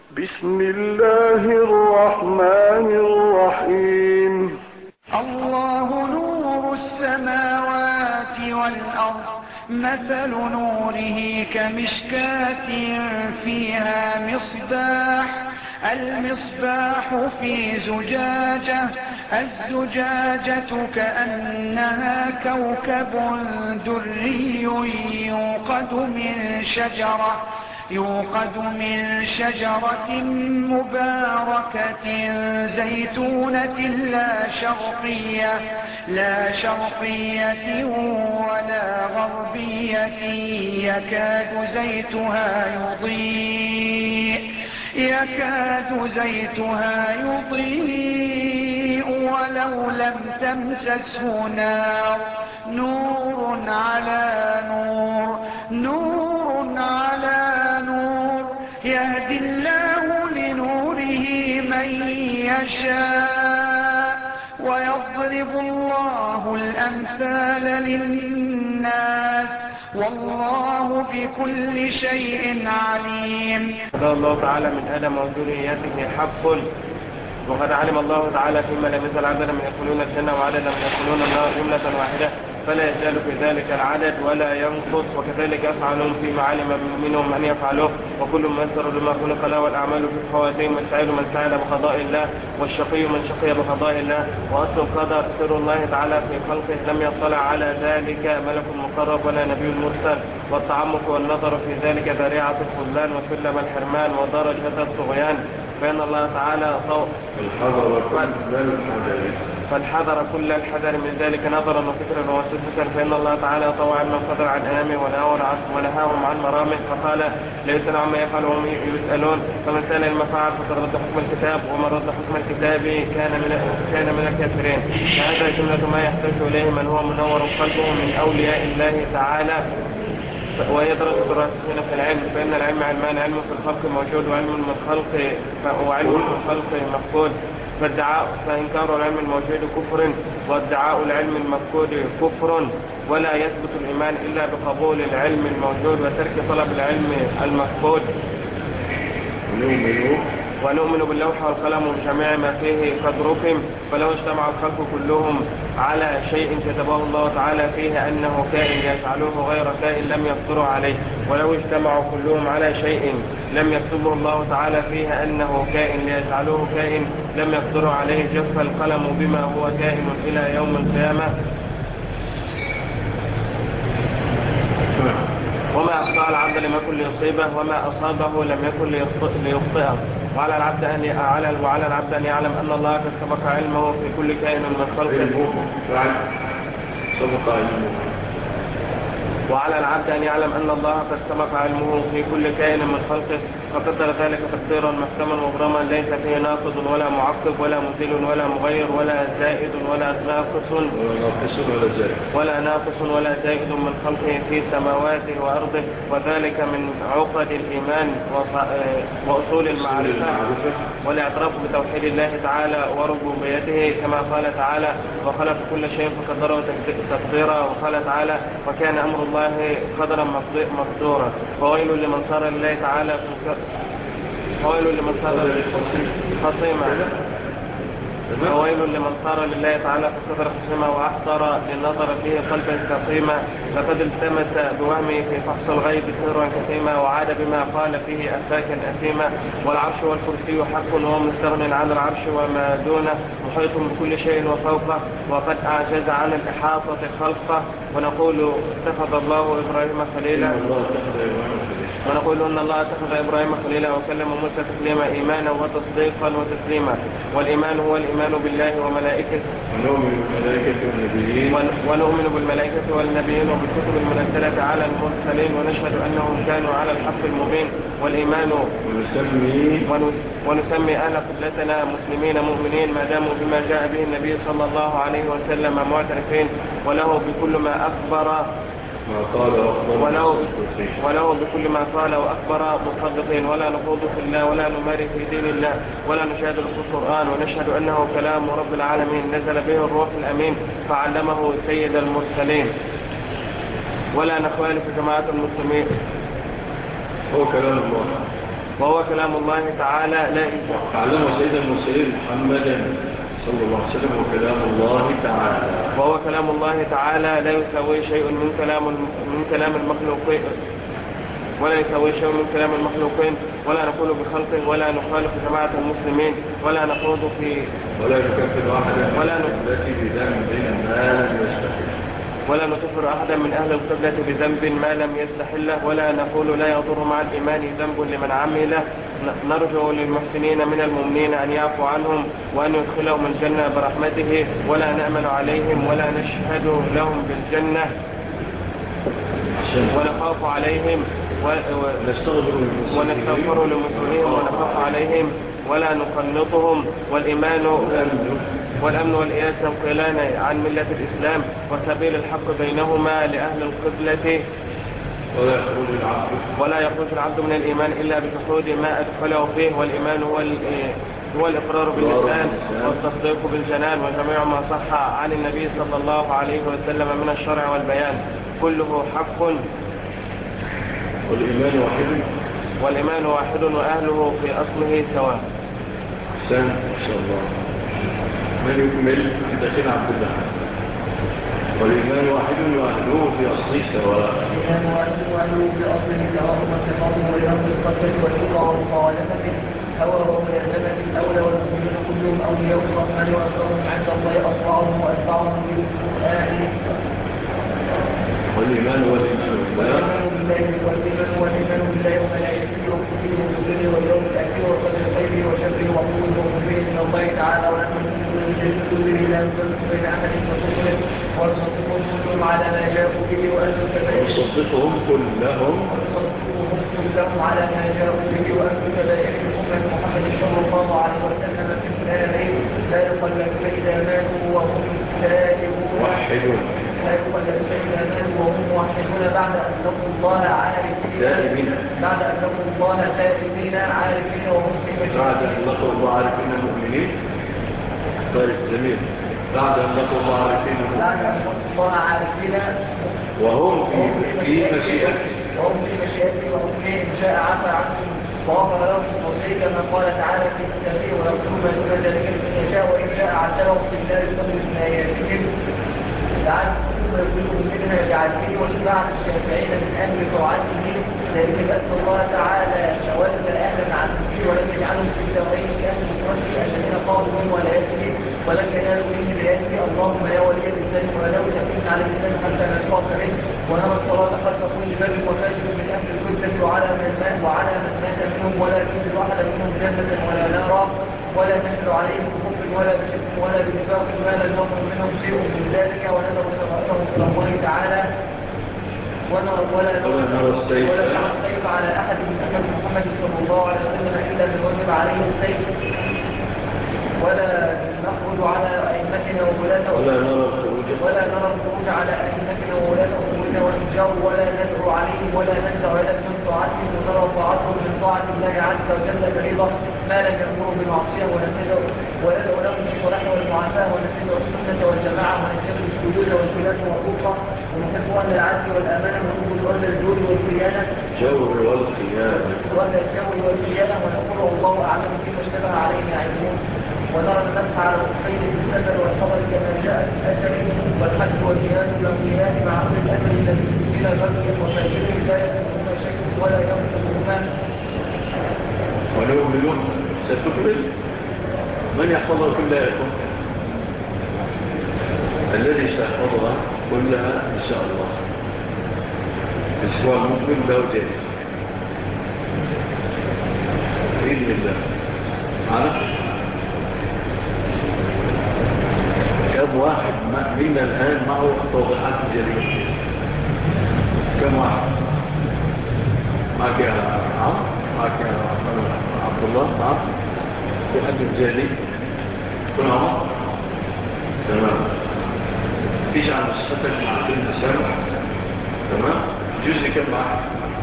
بسم الله الرحمن الرحيم. الله نور السماوات والأرض، مثل نوره كمشكاة فيها مصباح، المصباح في زجاجة، الزجاجة كأنها كوكب دري يوقد من شجرة مباركة زيتونة لا شرقية ولا غربية، يكاد زيتها يضيء ولو لم تمسسه نار، نور على نور، يهدي الله لنوره من يشاء، ويضرب الله الأمثال للناس، والله بكل شيء عليم. قال الله تعالى من آدم وذريته حق، وقد علم الله تعالى فيما لم يزل عددا من يدخلون الجنة وعددا من يدخلون النار جملة واحدة، فلا يزال في ذلك العدد ولا ينقص، وكذلك يفعلون فيما علم منهم أن يفعلوه، وكل ميسر لما خلق له، والأعمال في الخواتيم، والسعيد من سعد بقضاء الله، والشقي من شقي بقضاء الله. وأصل القدر سر الله تعالى في خلقه، لم يطلع على ذلك ملك مقرب ولا نبي مرسل، والتعمق والنظر في ذلك ذريعة الخذلان وسلم الحرمان ودرجة الطغيان، فإن الله تعالى فالحذر كل الحذر من ذلك نظرا وفكرا وسدسا، فإن الله تعالى طوى علم القدر عن أنامه ونهاهم عن مرامه، فقال لا يسأل عما يفعل وهم يسألون، فمن سأل المفاعل فقد رد حكم الكتاب، ومن رد حكم الكتاب كان من الكافرين. فهذا جملة ما يحتاج إليه من هو منور قلبه من أولياء الله تعالى، ويدرس الراسخين في العلم، فإن العلم علمان، علم في الخلق موجود وعلم في الخلق مفقود، فإنكار العلم الموجود كفر، وادعاء العلم المفقود كفر، ولا يثبت الإيمان إلا بقبول العلم الموجود وترك طلب العلم المفقود. ونؤمن باللوح والقلم وبجميع ما فيه قد ركم، فلو اجتمع الخلق كلهم على شيء كتبه الله تعالى فيه أنه كائن يجعلوه غير كائن لم يقدروا عليه، ولو اجتمعوا كلهم على شيء لم يكتبه الله تعالى فيه أنه كائن ليجعلوه كائن لم يقدروا عليه، جف القلم بما هو كائن إلى يوم القيامة. وما أخطأ العبد لم يكن ليصيبه، وما أصابه لم يكن ليخطئه. وعلى العبد أن يعلم أن الله قد سبق علمه في كل كائن من خلقه. وعلى العبد أن يعلم أن الله قد سبق علمه في كل كائن من خلقه، فقدر ذلك تقديرا محكما مبرما ليس فيه ناقض ولا معقب ولا مزيل ولا مغير ولا زائد ولا ناقص ولا زائد من خلقه في سماواته وأرضه، وذلك من عقد الإيمان وأصول المعرفة والاعتراف بتوحيد الله تعالى وربوبيته، كما قال تعالى وخلق كل شيء فقدره تقديرا، وقال تعالى وكان أمر الله قدرا مقدورا. فويل لمن صار لله تعالى فقدر خصيما وأحضر للنظر فيه قلبا سقيما، لقد التمس بوهمه في فحص الغيب سرا كثيما، وعاد بما قال فيه أفاكا أثيما. والعرش والكرسي حق وهو مستغن عن العرش وما دونه، محيط بكل شيء وفوقه، وقد أعجز عن الإحاطة خلقه. ونقول اتخذ الله إبراهيم خليلا، ونقول أن الله اتخذ إبراهيم خليلا وكلم موسى تكليما، إيمانا وتصديقا وتسليما. والإيمان هو الإيمان بالله وملائكته ونؤمن بالملائكة والنبيين وبالكتب المنزلة على المرسلين، ونشهد أنهم كانوا على الحق المبين. والإيمان ونسمي أهل قبلتنا مسلمين مؤمنين ما داموا بما جاء به النبي صلى الله عليه وسلم معترفين، وله بكل ما أخبر بكل ما قال وأخبر مصدقين، ولا نخوض في الله ولا نماري في دين الله ولا نشاهد في القرآن، ونشهد أنه كلام رب العالمين نزل به الروح الأمين فعلمه سيد المرسلين، ولا نخالف جماعة المسلمين. هو كلام الله وهو كلام الله تعالى لا يساوي. علم سيد المرسلين محمدا صلى الله عليه وسلم وكلام الله تعالى. وهو كلام الله تعالى لا يساوي شيء من كلام المخلوقين، ولا يساوي شيء من كلام المخلوقين، ولا نقول بخلقه، ولا نخالف جماعة المسلمين، ولا نخوض في ولا نكفر أحدا التي بذنب ما لم يستحل، ولا نكفر أحدا من أهل القبلة بذنب ما لم يستحله، ولا نقول لا يضر مع الإيمان ذنب لمن عمله. نرجو للمحسنين من المؤمنين أن يعفو عنهم وأن يدخلهم الجنة برحمته، ولا نأمل عليهم ولا نشهد لهم بالجنة، ونخاف عليهم ونستغفر لمسلمين ونخاف عليهم ولا نقنطهم. والأمن والإياس ينقلان عن ملة الإسلام وسبيل الحق بينهما لأهل القبلة. ولا يخرج العبد من الإيمان إلا بجحود ما أدخله فيه، والإيمان هو الإقرار باللسان والتصديق بالجنان، وجميع ما صح عن النبي صلى الله عليه وسلم من الشرع والبيان كله حق. والإيمان واحد وأهله في أصله سواء. إن شاء الله. من يكمل داخل عبد الله. والإيمان واحد وأهله في أصله سواء. الإيمان واحد وأهله في أصله سواء، واتفاقه واليوم القدر والشرع ومخالفته هوى وملازمة الأولى، والمؤمنين كلهم أولياء الرحمن وأكرمهم عند الله أطاعهم وأتبعهم بالقرآن. والإيمان والإيمان بالله وملائكته وكتبه ورسله واليوم الآخر وقدر خيره وشره وعقوله ومنزله من الله تعالى، ونحن من كله لا نفرق بين أحد من رسله، ونصدقهم كلهم على ما جاءوا به، ونصدقهم كلهم على ما جاءوا به، وأن كبائر أمة محمد صلى الله عليه وسلم في الآخرين لا يقلدون إذا ماتوا وهم تائبون وهم موحدون بعد أن لقوا الله عارفين عارفين وهم في مشاهد. بعد أن لقوا الله عارفين المؤمنين. طيب جميل. بعد أن لقوا الله عارفين وهم في مشيئته وهم إن شاء عفى عنهم وغفر لهم وذلك ما قال تعالى في كتابه ويغفر ما دون ذلك لمن يشاء، وإن شاء عذبهم في النار بقدر ما يأتيهم لعلهم يكونوا منها بعدله. وشفاعة الشافعين من أهل طاعته ذلك بأن الله تعالى تولى أهلا عن ذكره ولم يجعلهم في الدارين كأهل الرشد الذين قالوا من ولايته ولم ينالوا من هدايته. اللهم يا ولي الإسلام ولو تكن على الإسلام حتى نلقاك به، ونرى الصلاة خلف كل بر وفاجر من أهل القبلة وعلى من مات منهم، ولا تجد أحدا منهم جنة ولا نارا، ولا نحل عليهم بكفر ولا بشرك ولا بنفاق ما لم يكن منهم شيء من ذلك، ونذر سرائرهم إلى الله تعالى، ولا نرى السيف على أحد من أمة محمد صلى الله عليه وسلم إلا من وجب عليه السيف، ولا نخرج على أئمتنا وولاة ولا نرى الخروج على أئمتنا وولاة أمورنا ونجار ولا ندعو عليهم ولا ندعو إلى من طاعتهم، ونرى طاعتهم من طاعة الله عز وجل فريضة ما لم يأمروا بالمعصية، وندعو لهم الصلاح والمعافاة، وندعو السنة والجماعة، ونجتنب السجود والخلاف والرقة، ونحب أهل العدل والأمانة، ونحب أهل الجود والخيانة ونقول الله أعلم فيما اشتبه علينا علمون. ونرى المسح على الخفين في السفر والحضر كما جاء في الأثر، والحج والجهاد والقيام مع أهل الأثر الذي إلى غرب وفاجر لا يكون شيء ولا ينقضهما. ونؤمن ستكمل من يحفظها كلها يكون الذي سيحفظها كلها إن شاء الله الأسبوع المقبل له جائزة بإذن الله. معنا كم واحد منا الآن معه توضيحات جديدة؟ كم واحد معك يا عمرو؟ معك يا عبد الله؟ معك في حد الجالي؟ كل عمر؟ تمام. فيش عن نسختك مع كل سنة؟ تمام. جزء كم معك؟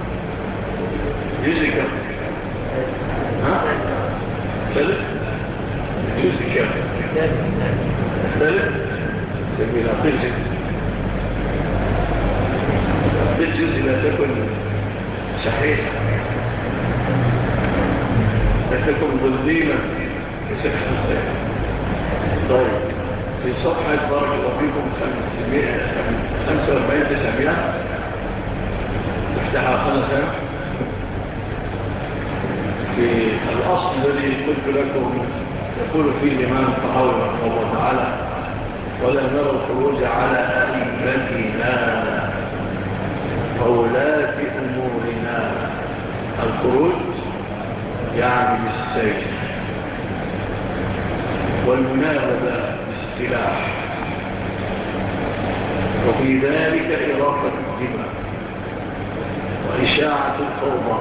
جزء كم؟ ها؟ ثالث؟ جزء كم؟ ثالث؟ جميل. أعطيه جزء بالجزء لا تكن صحيح ليتكم ضدينا بسحر الخير. طيب في صفحة بارك الله فيكم 45-900 افتحها خمسة في الأصل الذي قلت لكم يقول فيه الإمام الطحاوي رحمه الله تعالى: ولا نرى الخروج على أئمتنا وولاة أمورنا. الخروج يعني بالسيف والمنابذة بالسلاح، وفي ذلك إراقة الدماء وإشاعة الفوضى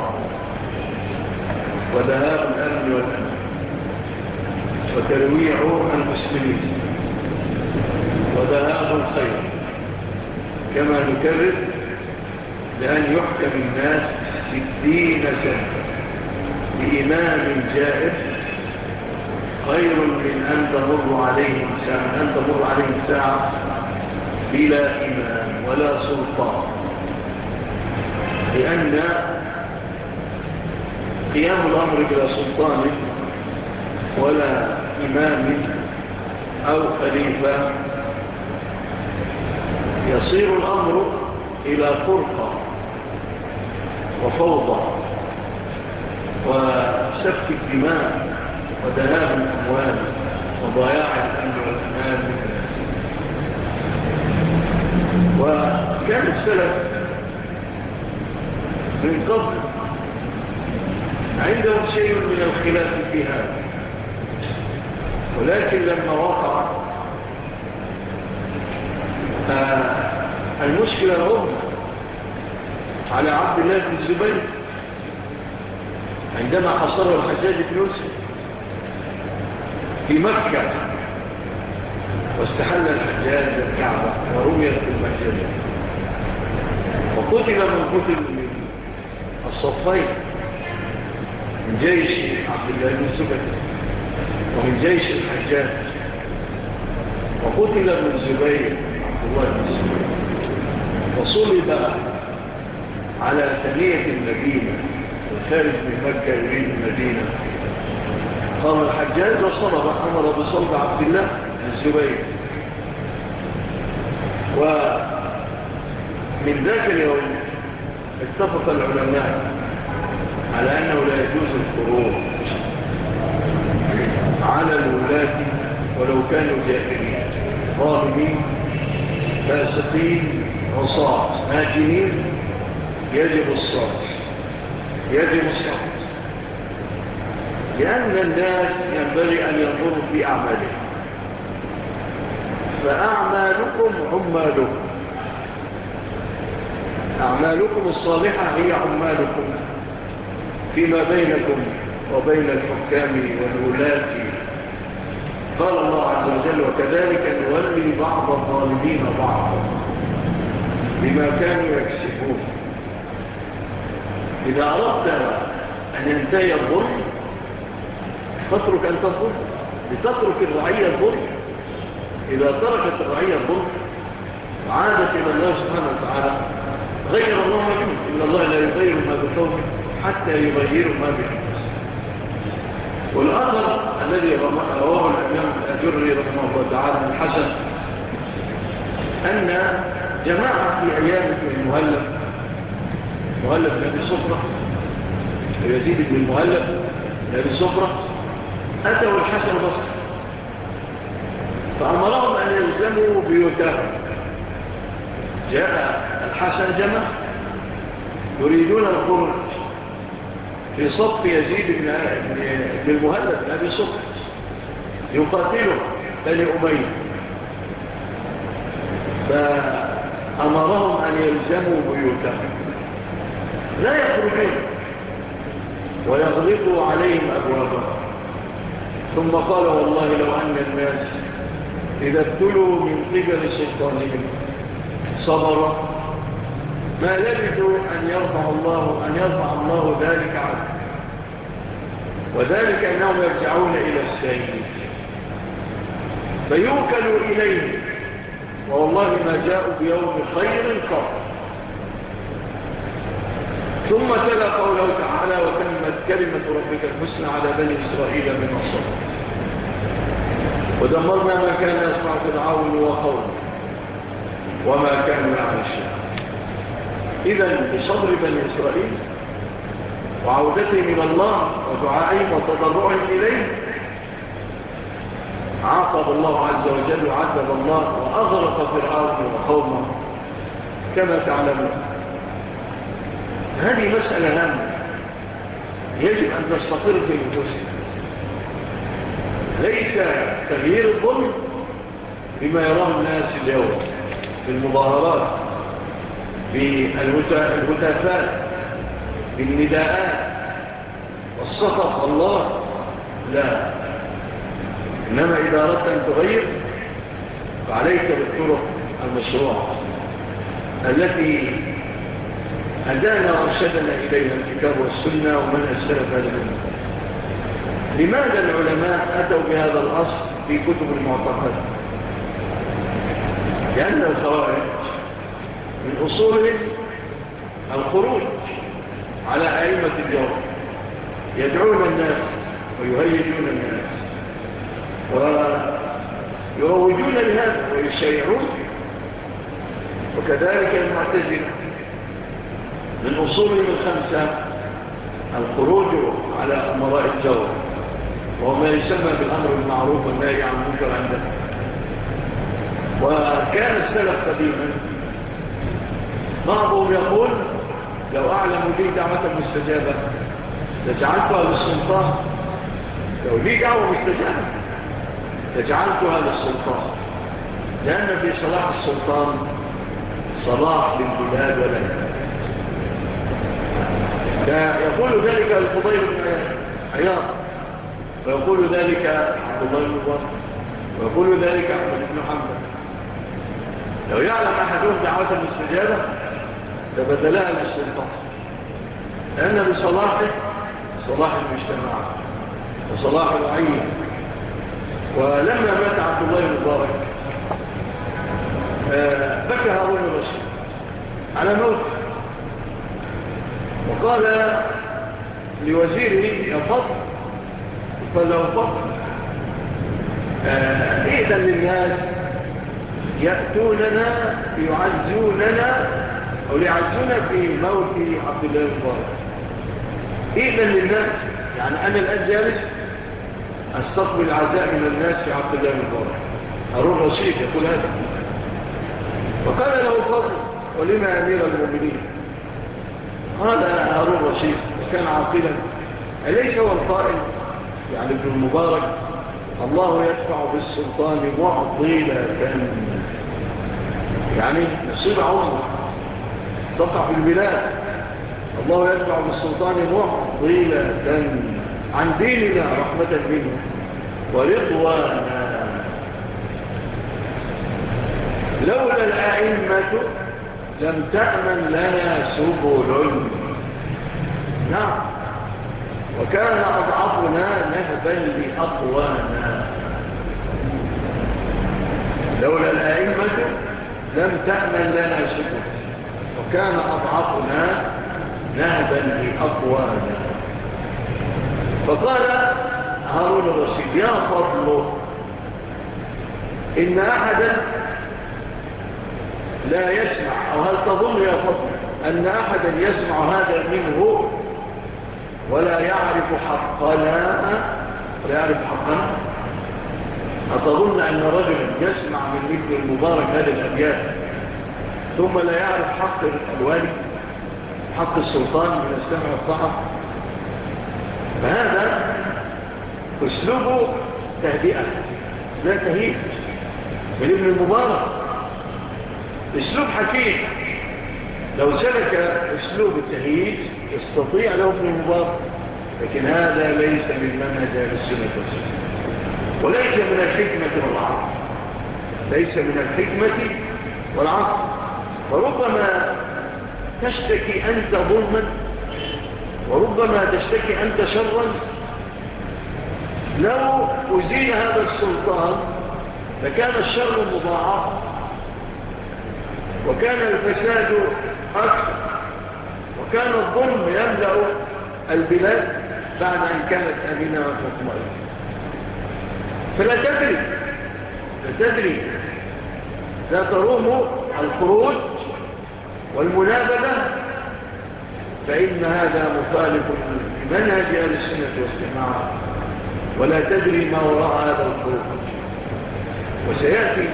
وذهاب الأمن والأمن وترويع المسلمين وذهاب الخير، كما نكرر لأن يحكم الناس 60 سنة بإمام جائر خير من أن تمر عليهم ساعة بلا إمام ولا سلطان، لأن قيام الأمر بلا سلطان ولا إمام أو خليفة يصير الأمر إلى فرقة وفوضى وسفك الدماء وذهاب الأموال وضياع الأمن والأمان من الناس. وكان السلف من قبل عندهم شيء من الخلاف في هذا، ولكن لما وقع المشكلة العظمى على عبد الله بن الزبير عندما حصره الحجاج بن يوسف في مكة واستحل الحجاج الكعبة ورميت في المسجد، وقتل من قتل الصفين من جيش عبد الله بن الزبير ومن جيش الحجاج، وقتل ابن الزبير عبد الله بن الزبير وصلب على ثنية المدينة الخارج من مكة يريد المدينة. قام الحجاج وصلب، أمر بصلب عبد الله بن الزبير. ومن ذاك اليوم اتفق العلماء على أنه لا يجوز الخروج على الولاة ولو كانوا جاهلين ظالمين فاسقين عصاة ماجنين، يجب الصبر لأن الناس ينبغي أن ينظروا في أعمالهم، أعمالكم الصالحة هي عمالكم فيما بينكم وبين الحكام والولاة. قال الله عز وجل: وكذلك نولي بعض الظالمين بعضا بما كانوا يكسبون. إذا أردت أن ينتهي الظلم فاترك أن تظلم، لتترك الرعية الظلم. إذا تركت الرعية الظلم وعادت إلى الله سبحانه وتعالى غير الله ما بهم، إن الله لا يغير ما بقوم حتى يغيروا ما بأنفسهم. والآخر الذي رواه الإمام الأجري رحمه الله تعالى الحسن أن جماعة في أيام المهلب نبي صفرة ويزيد بن المهلب نبي صفرة أتوا الحسن البصري فأمرهم أن يلزموا بيوتهم. جاء الحسن جمع يريدون الخروج في صف يزيد بن المهلب نبي صفرة يقاتله بني أمية، فأمرهم أن يلزموا بيوتهم لا يخرجون ويغلقوا عليهم أبوابهم. ثم قال: والله لو أن الناس إذا ابتلوا من قبل سلطانهم صبروا ما لبثوا أن يرفع الله ذلك عنه، وذلك أنهم يرجعون إلى السيد فيوكلوا إليه، والله ما جاءوا بيوم خير قط. ثم تلا قوله تعالى وتمت كلمة ربك الحسنى على بني إسرائيل بما صبروا ودمرنا ما كان يصنع فرعون وقومه وما كانوا يعيشون. إذن بصبر بني إسرائيل وعودتهم إلى الله ودعائهم وتضرعهم إليه عاقب الله عز وجل وعذب الله وأغرق فرعون وقومه كما تعلمون. هذه مسألة هامة يجب أن نستقر في نفوسنا. ليس تغيير الظلم بما يراه الناس اليوم في المظاهرات بالهتافات بالنداءات والصفق الله، لا، إنما إذا أردت أن تغير فعليك بالطرق المشروعة التي هدانا وارشدنا إليها الكتاب والسنة ومن السلف هذا منه. لماذا العلماء أتوا بهذا الأصل في كتب المعتقد؟ لأن الخوارج من أصولهم الخروج على أئمة الجور، يدعون الناس ويهيجون الناس ويروجون لهذا ويشيعون. وكذلك المعتزلة من أصولهم الخمسة الخروج على أمراء الجور، وهو ما يسمى بالأمر المعروف والنهي عن المنكر عندهم. وكان السلف قديما بعضهم يقول لو أعلم لي دعوة مستجابة لجعلتها للسلطان، لو لي دعوة مستجابة لجعلتها للسلطان، لأن في صلاح السلطان صلاح للبلاد ولها. يقول ذلك الفضيل بن عياض، ويقول ذلك عبد الله بن بكر، ويقول ذلك أحمد بن حنبل. لو يعلم أحدهم دعوة المستجابة لبدلها للسلطان، لأن بصلاحه صلاح المجتمع وصلاح الرعية. ولما مات عبد الله بن مبارك بكى هارون الرشيد على موته، وقال لوزيره يا فضل، قال له فضل إذن للناس يأتوننا يعزوننا أو يعزونا في موت عبد الله المبارك. إذن للناس، يعني أنا الآن جالس أستقبل عزاء من الناس في عبد الله المبارك. هارون الرشيد يقول هذا. وقال له فضل ولما أمير المؤمنين؟ قال هارون الرشيد وكان عاقلا، أليس هو القائل يعني ابن المبارك الله يدفع بالسلطان معضلة، يعني نصيب عمره تقع في البلاد، الله يدفع بالسلطان معضلة عن ديننا رحمة منه ورضوانا، لولا الأئمة لم تأمن لنا سبل. نعم، وكان أضعفنا نهبا لأقوانا. لولا الأئمة لم تأمن لنا سبل وكان أضعفنا نهبا لأقوانا. فقال هارون الرشيد يا فضل إن أحدا لا يسمع، أو هل تظن يا فضل أن أحدا يسمع هذا منه ولا يعرف حقنا؟ أتظن أن رجلا يسمع من ابن المبارك هذه الأبيات ثم لا يعرف حق الوالي، حق السلطان من السمع والطاعة؟ فهذا أسلوب تهدئة لا تهيج من ابن المبارك، أسلوب حكيم. لو سلك أسلوب التهيج يستطيع له ابن المبارك، لكن هذا ليس من منهج أهل السنة والجماعة، وليس من الحكمة والعقل، ليس من الحكمة والعقل. وربما تشتكي أنت ظلما، وربما تشتكي أنت شرا، لو أزيل هذا السلطان لكان الشر مضاعف وكان الفساد أكثر وكان الظلم يملأ البلاد بعد أن كانت أمينة مطمئنة. فلا تدري لا تروم الخروج والمنابذة، فإن هذا مخالف لمنهج أهل السنة والجماعة، ولا تدري ما وراء هذا الخروج. وسيأتي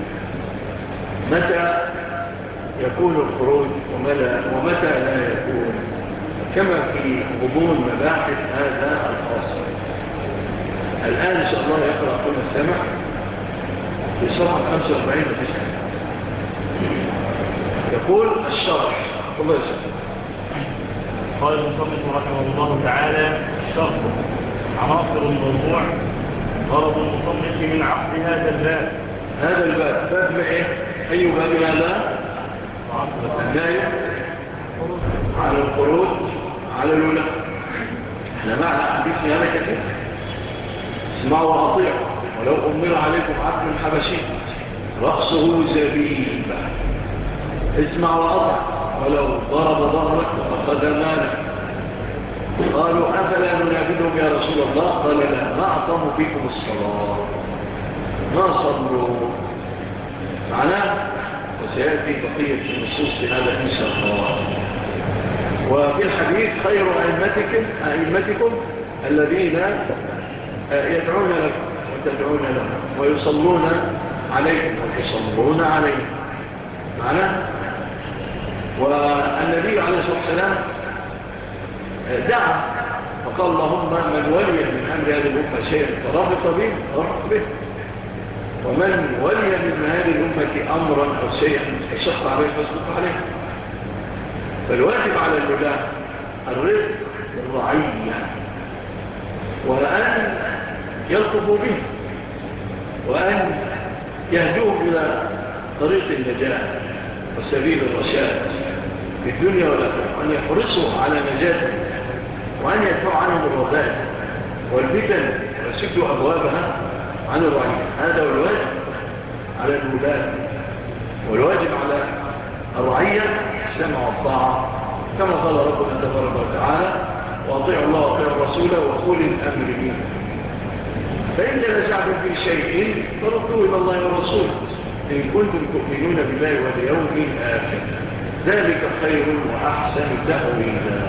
متى يكون الخروج ومتى لا يكون، كما في غضون مباحث هذا الفصل. الآن إن شاء الله يقرأ كل السمع في صفحة 45 وتسعة. يقول الشرح. الله يسلم. قال المصنف رحمه الله تعالى: الشرح عناصر الموضوع. غرض المصنف من عقد هذا الباب. هذا الباب باب ايه؟ أي باب هذا؟ النهي على الخروج على الولاء. احنا معنا حديث هذا كثير: اسمعوا وأطيعوا ولو أمر عليكم عبد حبشي رأسه زبيبا. اسمع وأطع ولو ضرب ظهرك وأخذ مالك. قالوا أفلا ننابذهم يا رسول الله؟ قال لا، ما أعطاه فيكم الصلاة ما صلوا. معناه وسيأتي بقية النصوص في هذا إن شاء الله. وفي الحديث: خير أئمتكم الذين يدعون لكم وتدعون لهم ويصلون عليكم وتصلون عليهم. معناه والنبي عليه الصلاة والسلام دعا فقال: اللهم من ولي من أمر هذه الأمة شيئا فرابط به فرابط به، ومن ولي من هذه الأمة أمرا أو شيئا فشق عليه فاشق عليه. فالواجب على الولاة الرفق بالرعية، وأن يلطفوا به، وأن يهدوهم إلى طريق النجاة وسبيل الرشاد في الدنيا والآخرة، وأن يحرصوا على نجاتهم، وأن يدفعوا عنهم الرذائل والفتن ويسدوا أبوابها عن الرعية. هذا هو الواجب على الولاة، والواجب على الرعية السمع والطاعة، كما قال ربنا تبارك وتعالى: وأطيعوا الله وأطيعوا الرسول وأولي الأمر منكم، فإن تنازعتم في شيء فردوه إلى الله والرسول إن كنتم تؤمنون بالله واليوم الآخر، ذلك خير وأحسن تأويلا.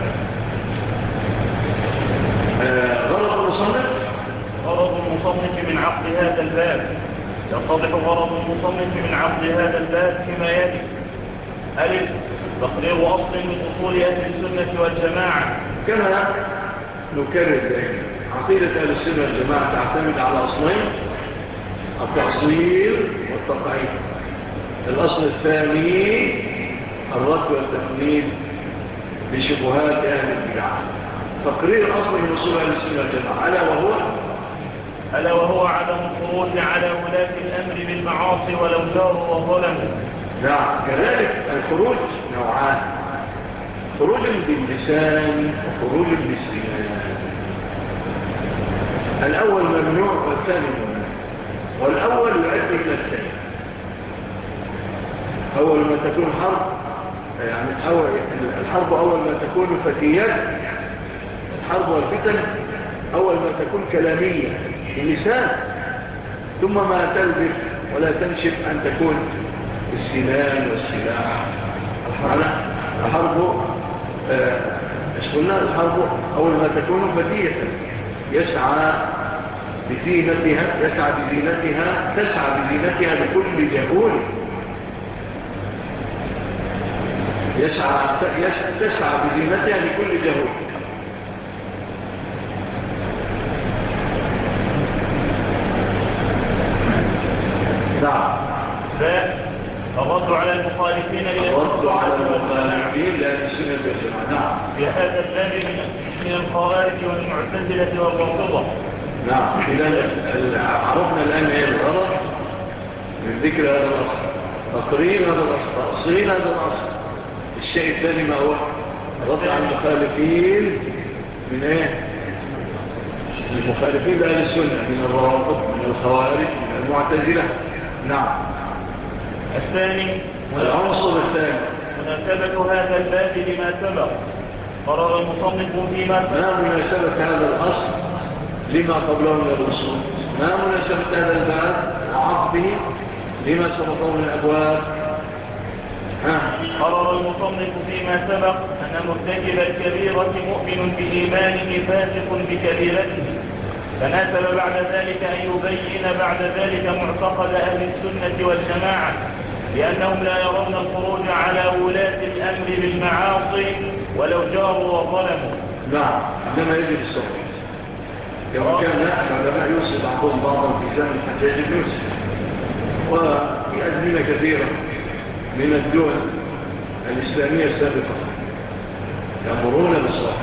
غرض المصنف من عقد هذا الباب. يتضح غرض المصنف من عقد هذا الباب فيما يلي: ألف، تقرير أصل من أصول أهل السنة والجماعة. كما نكرر ذلك، عقيدة أهل السنة والجماعة تعتمد على أصلين: التأصيل والتقعيد. الأصل الثاني الرد والتقليد لشبهات أهل البدع. تقرير أصل من أصول أهل السنة والجماعة ألا وهو عدم الخروج على ولاة الأمر بالمعاصي ولو جاروا وظلموا. نعم، كذلك الخروج نوعان: خروج باللسان وخروج بالسنان. الأول ممنوع والثاني ممنوع، والأول يؤدي إلى الثاني. أول ما تكون حرب، يعني الحرب أول ما تكون فتيات، الحرب والفتن أول ما تكون كلامية باللسان، ثم ما تلبث ولا تنشف أن تكون بالسنان والسلاح. الحرب الحرب أول ما تكون فتية يسعى بزينتها لكل جهول، تسعى بزينتها لكل جهول. نعم. الرد على المخالفين لأهل السنة والجماعة. نعم. في هذا الباب من الخوارج والمعتزلة والرافضة. نعم. إذا عرفنا الآن ايه الغرض من ذكر هذا الأصل: تقرير هذا الأصل، تأصيل هذا الأصل. الشيء الثاني ما هو؟ الرد على المخالفين من ايه؟ المخالفين لأهل السنة، من الروافض، من الخوارج، من المعتزلة. نعم. الثاني العنصر الثاني مناسبة هذا الباب لما سبق. قرر المصنف فيما سبق. ما مناسبة هذا الأصل لما قبله من الأصول؟ ما مناسبة هذا الباب وعقده لما سبقه من الأبواب؟ قرر المصنف فيما سبق أن مرتكب الكبيرة مؤمن بإيمانه فاسق بكبيرته، فناسب بعد ذلك أن يبين بعد ذلك معتقد أهل السنة والجماعة لأنهم لا يرون الخروج على ولاة الأمر بالمعاصي ولو جاروا وظلموا. نعم، عندما يجب الصبر كما كان العلماء يوصل بعضهم بعضا في زمن الحجاج بن يوسف، وفي أزمنة كثيرة من الدول الإسلامية السابقة يأمرون بالصبر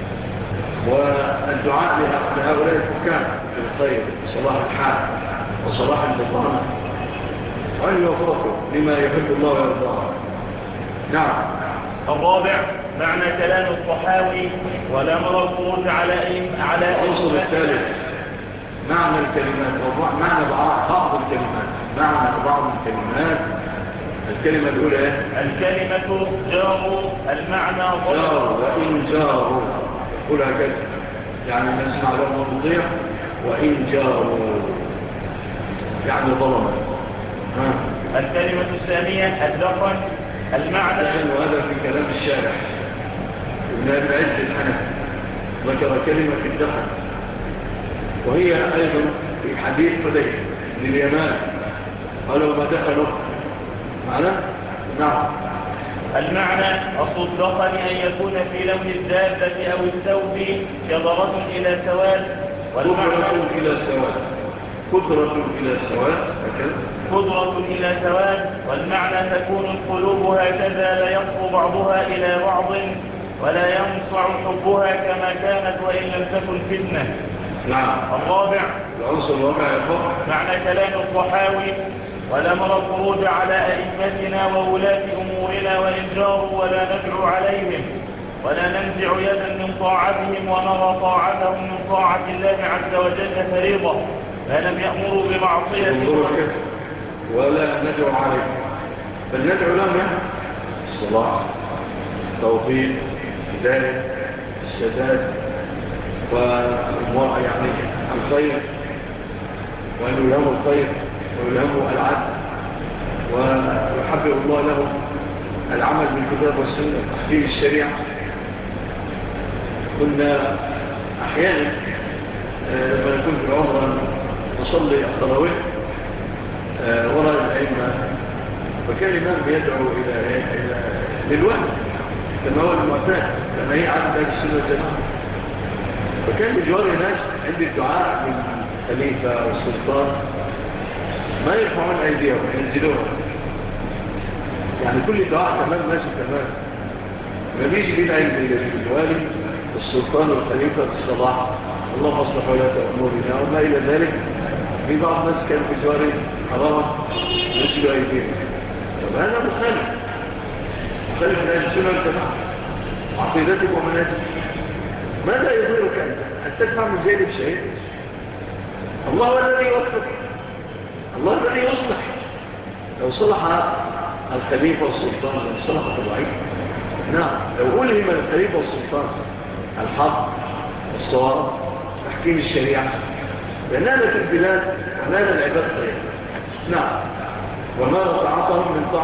والدعاء لهؤلاء الحكام بالخير وصلاح الحال وصلاح البطانة وأن يوفقوا لما يحب الله ويرضاه. نعم. الرابع معنى كلام الطحاوي ولا نرى الخروج على العنصر الثالث معنى الكلمات معنى بعض الكلمات. معنى بعض الكلمات. الكلمة الأولى الكلمة جاروا، المعنى جاروا وإن جاروا، قل هكذا يعني نسمع لهم المضيع وإن جاروا يعني ظلما. الكلمة الثانية الدخن، المعنى وهذا في كلام الشارع ابن العز الحنفي ذكر كلمة الدخن، وهي أيضا في حديث حذيفة بن اليمان قالوا ما دخلوا معنا. نعم. المعنى أصل الدخن أن يكون في لون الدابة أو الثوب كضرة إلى سواد، قدرة إلى سواد، قدرة إلى سواد قدرة إلى سواد. والمعنى تكون القلوب هكذا لا يفض بعضها إلى بعض ولا ينصع حبها كما كانت وإن لم تكن فتنة. نعم. الرابع العنصر الرابع يفضل معنى كلام الطحاوي ولا نرى الخروج على أئمتنا وولاة أمورنا وإن جاروا ولا ندعو عليهم ولا ننزع يدا من طاعتهم ونرى طاعتهم من طاعة الله عز وجل فريضة ما لم يأمروا بمعصية ولا ندعو عليهم بل ندعو لهم الصلاة التوفيق الهداية السداد يعني الخير وأن يلهموا الخير ويلهموا العدل ويحبب الله لهم العمل بالكتاب والسنة وتحقيق الشريعة. كنا أحيانا لما نكون في العمر نصلي التراويح وراء الأئمة، فكان الإمام يدعو إلى للوحد كما هو المعتاد كما هي عادة أهل السنة والجماعة، فكان بجوار الناس عند الدعاء من الخليفة والسلطان ما يرفعون أيديهم ينزلوها، يعني كل دعاء تمام ماشي تمام، ما بيجي بين عند الوالي السلطان والخليفة بالصلاح الله مصلح ولاة أمورنا وما إلى ذلك. في بعض الناس كانوا في جوار حرام ينزلوا أيديهم، طب هذا مخالف من أهل السنة والجماعة عقيدتك ومناتك. ماذا يضيرك أن تدفع من ذلك شيء؟ الله هو الذي يوفق، الله الذي يصلح. لو صلح الخليفة والسلطان لو صلح الرعية، نعم، لو ألهم الخليفة والسلطان الحق والصواب تحكيم الشريعة لأننا في البلاد ونال العباد خير. نعم. ونرى طاعتهم من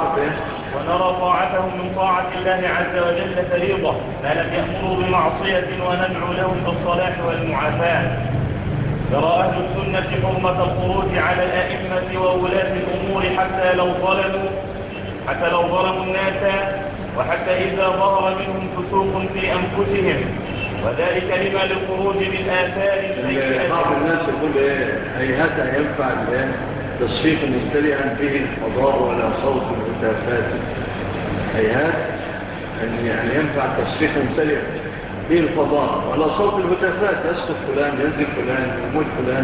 طاعة الله عز وجل فريضة ما لم يأمروا بمعصية وندعو لهم بالصلاح والمعافاة. يرى أهل السنة حرمة الخروج على الأئمة وولاة الأمور حتى لو ظلموا الناس وحتى إذا ظهر منهم فسوق في أنفسهم، وذلك لما للخروج من آثار سيئة. بعض الناس يقول هيهات ينفع تصفيق ممتلئا به الفضاء ولا صوت الهتافات. هيهات أن ينفع تصفيق ممتلئا به الفضاء ولا صوت الهتافات، يسقط فلان ينزل فلان يموت فلان،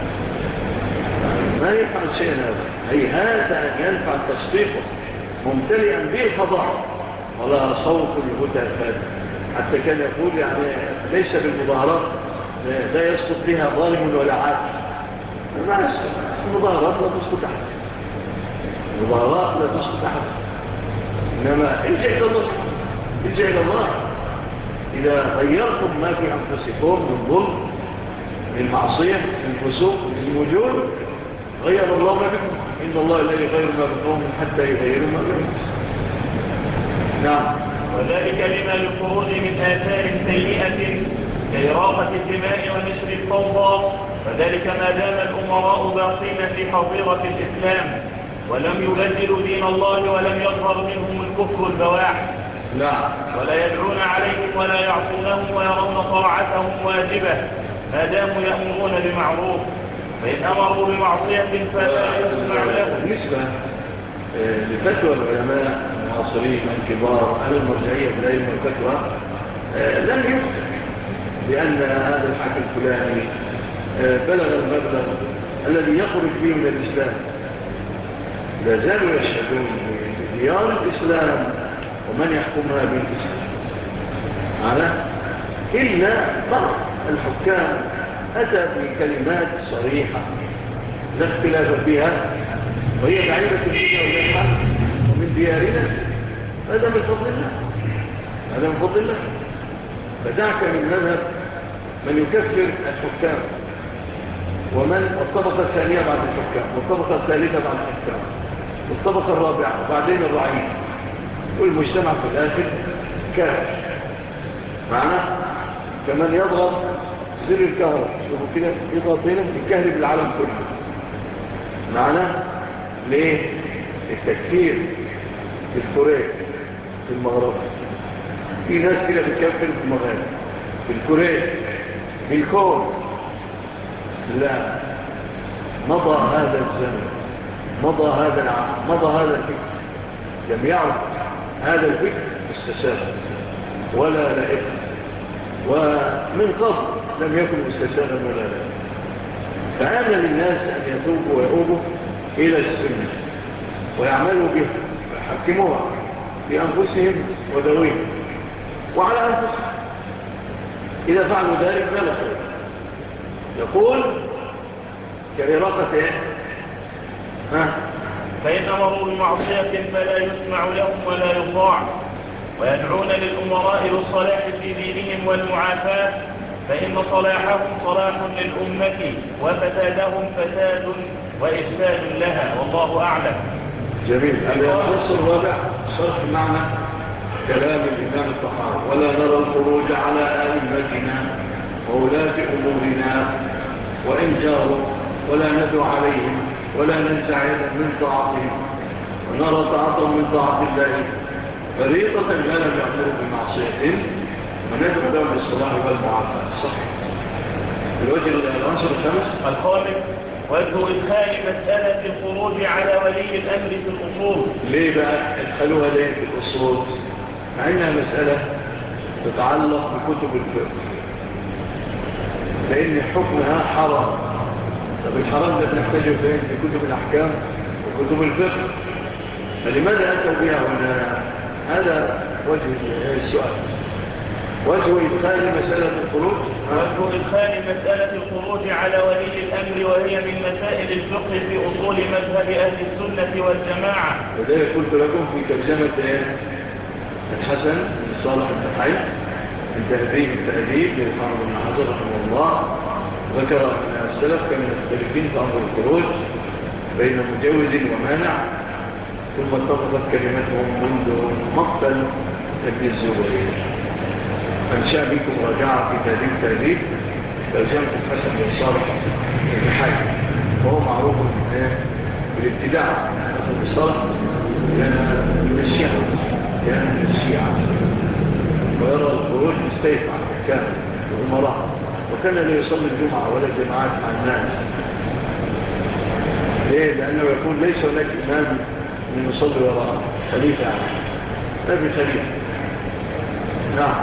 ما يفعل شيئا هذا. هيهات أن ينفع تصفيق ممتلئا به الفضاء ولا صوت الهتافات. حتى كان يقول يعني ليس بالمظاهرات لا يسقط بها ظالم ولا عادل، ما يسقط المظاهرات، لا تسقط أحد، المظاهرات لا تسقط أحد. إنما ارجع إلى الله، ارجع إلى الله. إذا غيرتم ما في أنفسكم من ظلم، من معصية، من فسوق، من وجود، غير الله ما بكم. إن الله لا يغير ما بقوم حتى يغيروا ما بكم. نعم. وذلك لما للخروج من آثار سيئة كإراقة الدماء ونشر الفوضى، وذلك ما دام الأمراء باقين في حظيرة الإسلام ولم يبدلوا دين الله ولم يظهر منهم الكفر البواح، لا، ولا يدعون عليهم ولا يعصونهم ويرون طاعتهم واجبة ما داموا يأمرون بمعروف، فإن أمروا بمعصية فلا يسمع لهم. بالنسبة لفتوى العلماء المعاصرين الكبار على المرجعية في العلم والفتوى، لم يفتح بأن هذا الحاكم الفلاني بلغ المبلغ الذي يخرج به من الإسلام. لا زالوا يشهدون بديار الإسلام ومن يحكمها بالإسلام إلا بعض الحكام أتى بكلمات صريحة لا اختلاف فيها وهي بعيدة فيها والجمعة ومن ديارنا. هذا من فضل الله، هذا من فضل الله. فدعك من مذهب من يكفر الحكام والطبقة الثانية بعد الحكام والطبقة الثالثة بعد الحكام والطبقة الرابعة وبعدين الرعية والمجتمع في الآخر كافر معنا. كمان يضغط زر الكهرباء، شوفوا كده يضغط هنا يكهرب العالم كله معنا. ليه؟ التكفير في الكورية في المغرب، في ناس كده بتكفر في المغرب في الكورية في الكون. لا، مضى هذا الزمن، مضى هذا العام، مضى هذا الفكر. لم يعد هذا الفكر مستساغ ولا لائق، ومن قبل لم يكن مستساغا ولا لائق. فآن للناس أن يتوبوا ويؤوبوا إلى السنة ويعملوا بها ويحكموها في أنفسهم وذويهم وعلى أنفسهم. إذا فعلوا ذلك فلا خير. يقول كإراقة فإن أمروا بمعصية فلا يسمع لهم ولا يطاع، ويدعون للأمراء بالصلاح في دينهم والمعافاة، فإن صلاحهم صلاح للأمة وفسادهم فساد وإفساد لها، والله أعلم. جميل. النص الرابع شرح معنى كلام الإمام الطحاوي: ولا نرى الخروج على أئمتنا وولاة أمورنا وإن جاروا، ولا ندعو عليهم ولا ننزعج من طاعتهم، ونرى طاعتهم من طاعة الله فريضة لا لم يأمروا بمعصية، وندعو لهم بالصلاح والمعافاة. صح. العنصر الخامس وجه إدخال مسألة الخروج على ولي الأمر في الأصول. ليه بقى ادخلوها ليه في الأصول؟ مع إنها مسألة تتعلق بكتب الفقه، لأن حكمها حرام. طب الحرام ده بنحتاجه فين؟ في كتب الأحكام وكتب الفقه، فلماذا أتوا بها هنا؟ هذا وجه السؤال. وجه إدخال مسألة الخروج على ولي الأمر، وهي من مسائل الفقه في أصول مذهب أهل السنة والجماعة. وذلك قلت لكم في ترجمة الحسن بن صالح بن حي من تهذيب التأديب للحافظ بن حجر رحمه الله، ذكر أن السلف كانوا مختلفين في أمر الخروج بين مجوز ومانع، ثم اتفقت كلمتهم منذ مقتل ابن الزبير. أنشأ بكم رجاعة في تهذيب ترجمة الحسن بن صالح بن حي، وهو معروف بالابتداع. الحسن بن صالح كان من الشيعة ويرى الخروج بالسيف على الحكام والأمراء، وكان لا يصلي الجمعة ولا الجماعات مع الناس. ليه؟ لأنه يقول ليس هناك إمام من يصلي وراء خليفة عنه، ما في خليفة. نعم.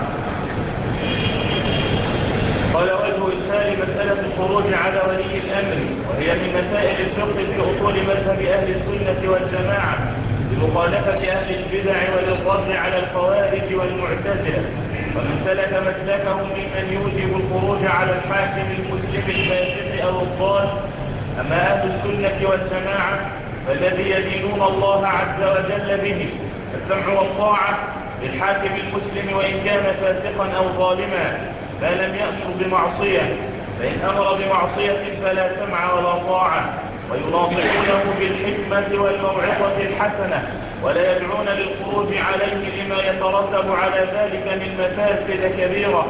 قال: وجه إدخال مسألة الخروج على ولي الأمر، وهي من مسائل الفقه في أصول مذهب أهل السنة والجماعة، بمخالفة أهل البدع والإصرار على الخوارج والمعتزلة، ومن سلك مسلكهم ممن يوجب الخروج على الحاكم المسلم الفاسق أو الضال. أما أهل السنة والجماعة فالذي يدينون الله عز وجل به السمع والطاعة للحاكم المسلم وإن كان فاسقا أو ظالما ما لم يأمر بمعصية، فإن أمر بمعصية فلا سمع ولا طاعة، ويناصحونه بالحكمة والموعظة الحسنة، ولا يدعون للخروج عليه لما يترتب على ذلك من مفاسد كبيرة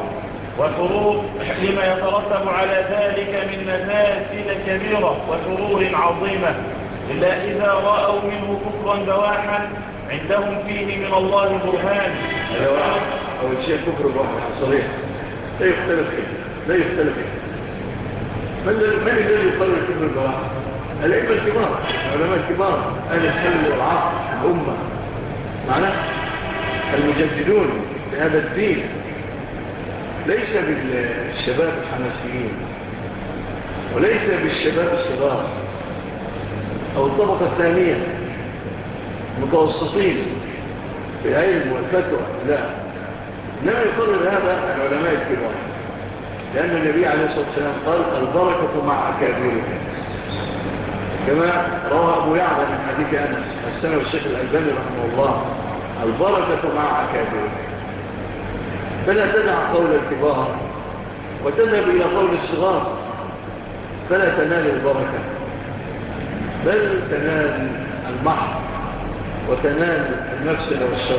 وشرور عظيمة، إلا إذا رأوا منه كفرا بواحا عندهم فيه من الله برهان. أول شيء كفر بواحا صريح لا يختلف فيه. من الذي يقرر كفر بواحا؟ الأئمة الكبار، العلماء الكبار، أهل الحل والعقل، الأمة معناه المجددون لهذا الدين، ليس بالشباب الحماسيين وليس بالشباب الصغار أو الطبقة الثانية متوسطين في العلم والفتوى، لا، إنما يقرر هذا العلماء الكبار، لأن النبي عليه الصلاة والسلام قال البركة مع أكابرهم، كما روى أبو يعلى من حديث أنس حسنه الشيخ الألباني رحمه الله، البركة مع أكابرهم. فلا تدع قول الكبار وتذهب إلى قول الصغار، فلا تنال البركة بل تنال المحر وتنال المفسدة والشر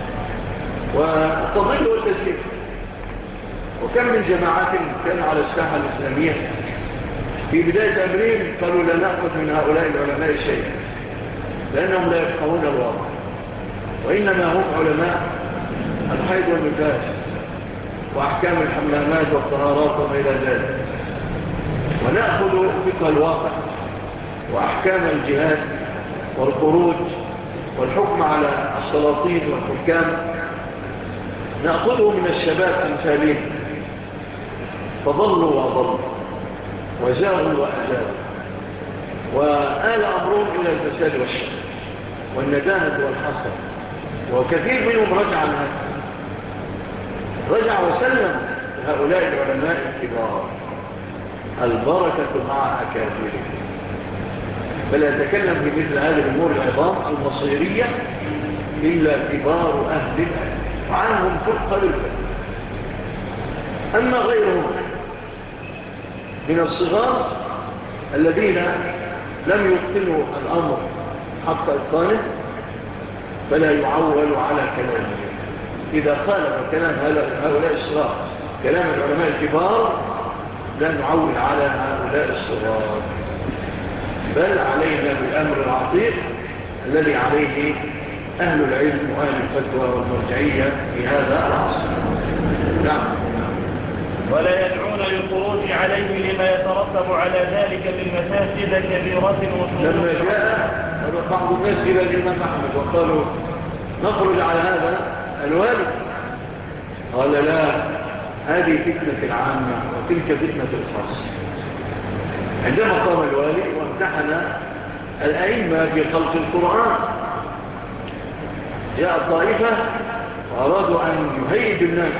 وتضل والتزييف. وكم من جماعات كانوا على الساحة الإسلامية في بداية أمرهم قالوا لا نأخذ من هؤلاء العلماء شيئا لأنهم لا يفقهون الواقع، وإنما هم علماء الحيض والنفاس وأحكام الحمامات والطهارات وما إلى ذلك، ونأخذ فقه الواقع وأحكام الجهاد والخروج والحكم على السلاطين والحكام نأخذه من الشباب أمثالين، فضلوا وأضلوا وزاغوا وأزاغوا وآل أمرهم إلى الفساد والشر والندامة والحسر، وكثير منهم رجع عن هذا، رجع وسلم هؤلاء العلماء الكبار، البركة مع أكابرهم. فلا يتكلم في مثل هذه الأمور العظام المصيرية إلا كبار أهل العلم، وعنهم فرقة للفتح. أما غيرهم من الصغار الذين لم يتقنوا الأمر حق إتقانه فلا يعول على كلامه. إذا خالف كلام هؤلاء الصغار كلام العلماء الكبار لا نعول على هؤلاء الصغار، بل علينا بالأمر العطيق الذي عليه أهل العلم وأهل الفتوى والمرجعية في هذا العصر. نعم. ولا يدعون للخروج عليه لما يترتب على ذلك من مفاسد كبيرة وشرور. لما جاء بعض الناس إلى الإمام أحمد وقالوا نخرج على هذا الوالد، قال لا، هذه فتنة العامة وتلك فتنة الخاص. عندما قام الوالي وامتحن الأئمة في خلق القرآن جاء طائفة وأرادوا أن يهيب الناس،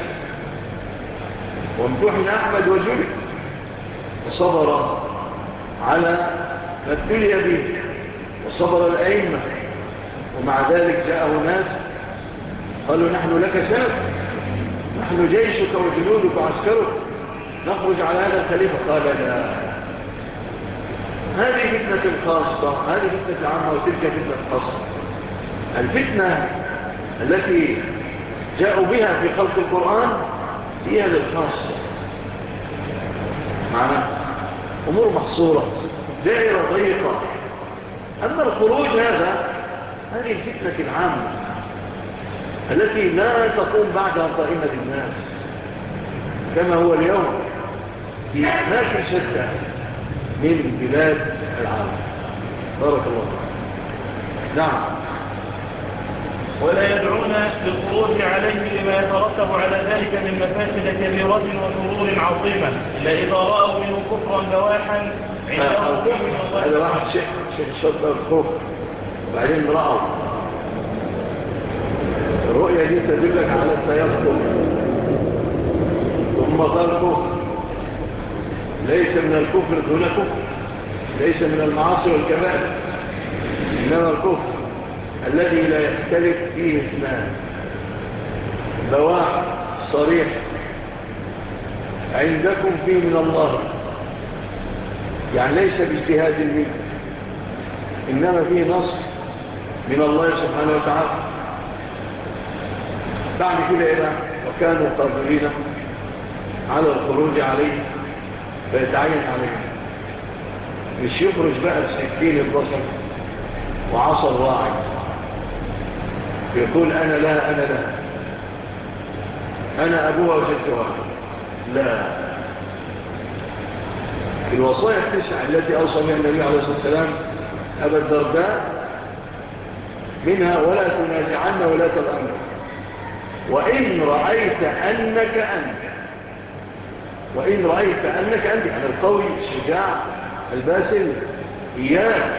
وامتحن أحمد وجلد وصبر على ما ابتلي به وصبر الأئمة، ومع ذلك جاءه ناس قالوا نحن لك سند، نحن جيشك وجنودك وعسكرك، نخرج على هذا الخليفة. قال لا، هذه فتنة خاصة، هذه فتنة عامة وتلك فتنة خاصة. الفتنة التي جاءوا بها في خلق القرآن هي للخاصة، معنى أمور محصورة دائرة ضيقة. أما الخروج هذه الفتنة العامة التي لا تقوم بعدها قائمة الناس كما هو اليوم في أماكن شتى من بلاد العالم. بارك الله. نعم. ولا يدعون للخروج عليه لما يترتب على ذلك من مفاسد كبيرة وشرور عظيمة إلا إذا رأوا منه كفرا بواحا عندهم. هذا واحد شيخ الشرطة الكفر وبعدين رأوا الرؤية دي تدلك على التيقظ، ثم قال كفر ليس من الكفر دون كفر، ليس من المعاصي والكبائر، إنما الكفر الذي لا يختلف فيه اثنان، بواح صريح عندكم فيه من الله، يعني ليس باجتهاد منه، إنما فيه نص من الله سبحانه وتعالى. بعد كده إيه بقى؟ وكانوا قادرين على الخروج عليه فيتعين عليه، مش يخرج بقى بسكين البصر وعصا الراعي يقول أنا لا أنا لا أنا أبوها وجدتها، لا. الوصايا التسع التي أوصى بها النبي عليه الصلاة والسلام أبا الدرداء منها ولا تنازعن ولا تلأمر، وإن رأيت أنك أنت، وإن رأيت أنك أنت، يعني القوي الشجاع الباسل إياك،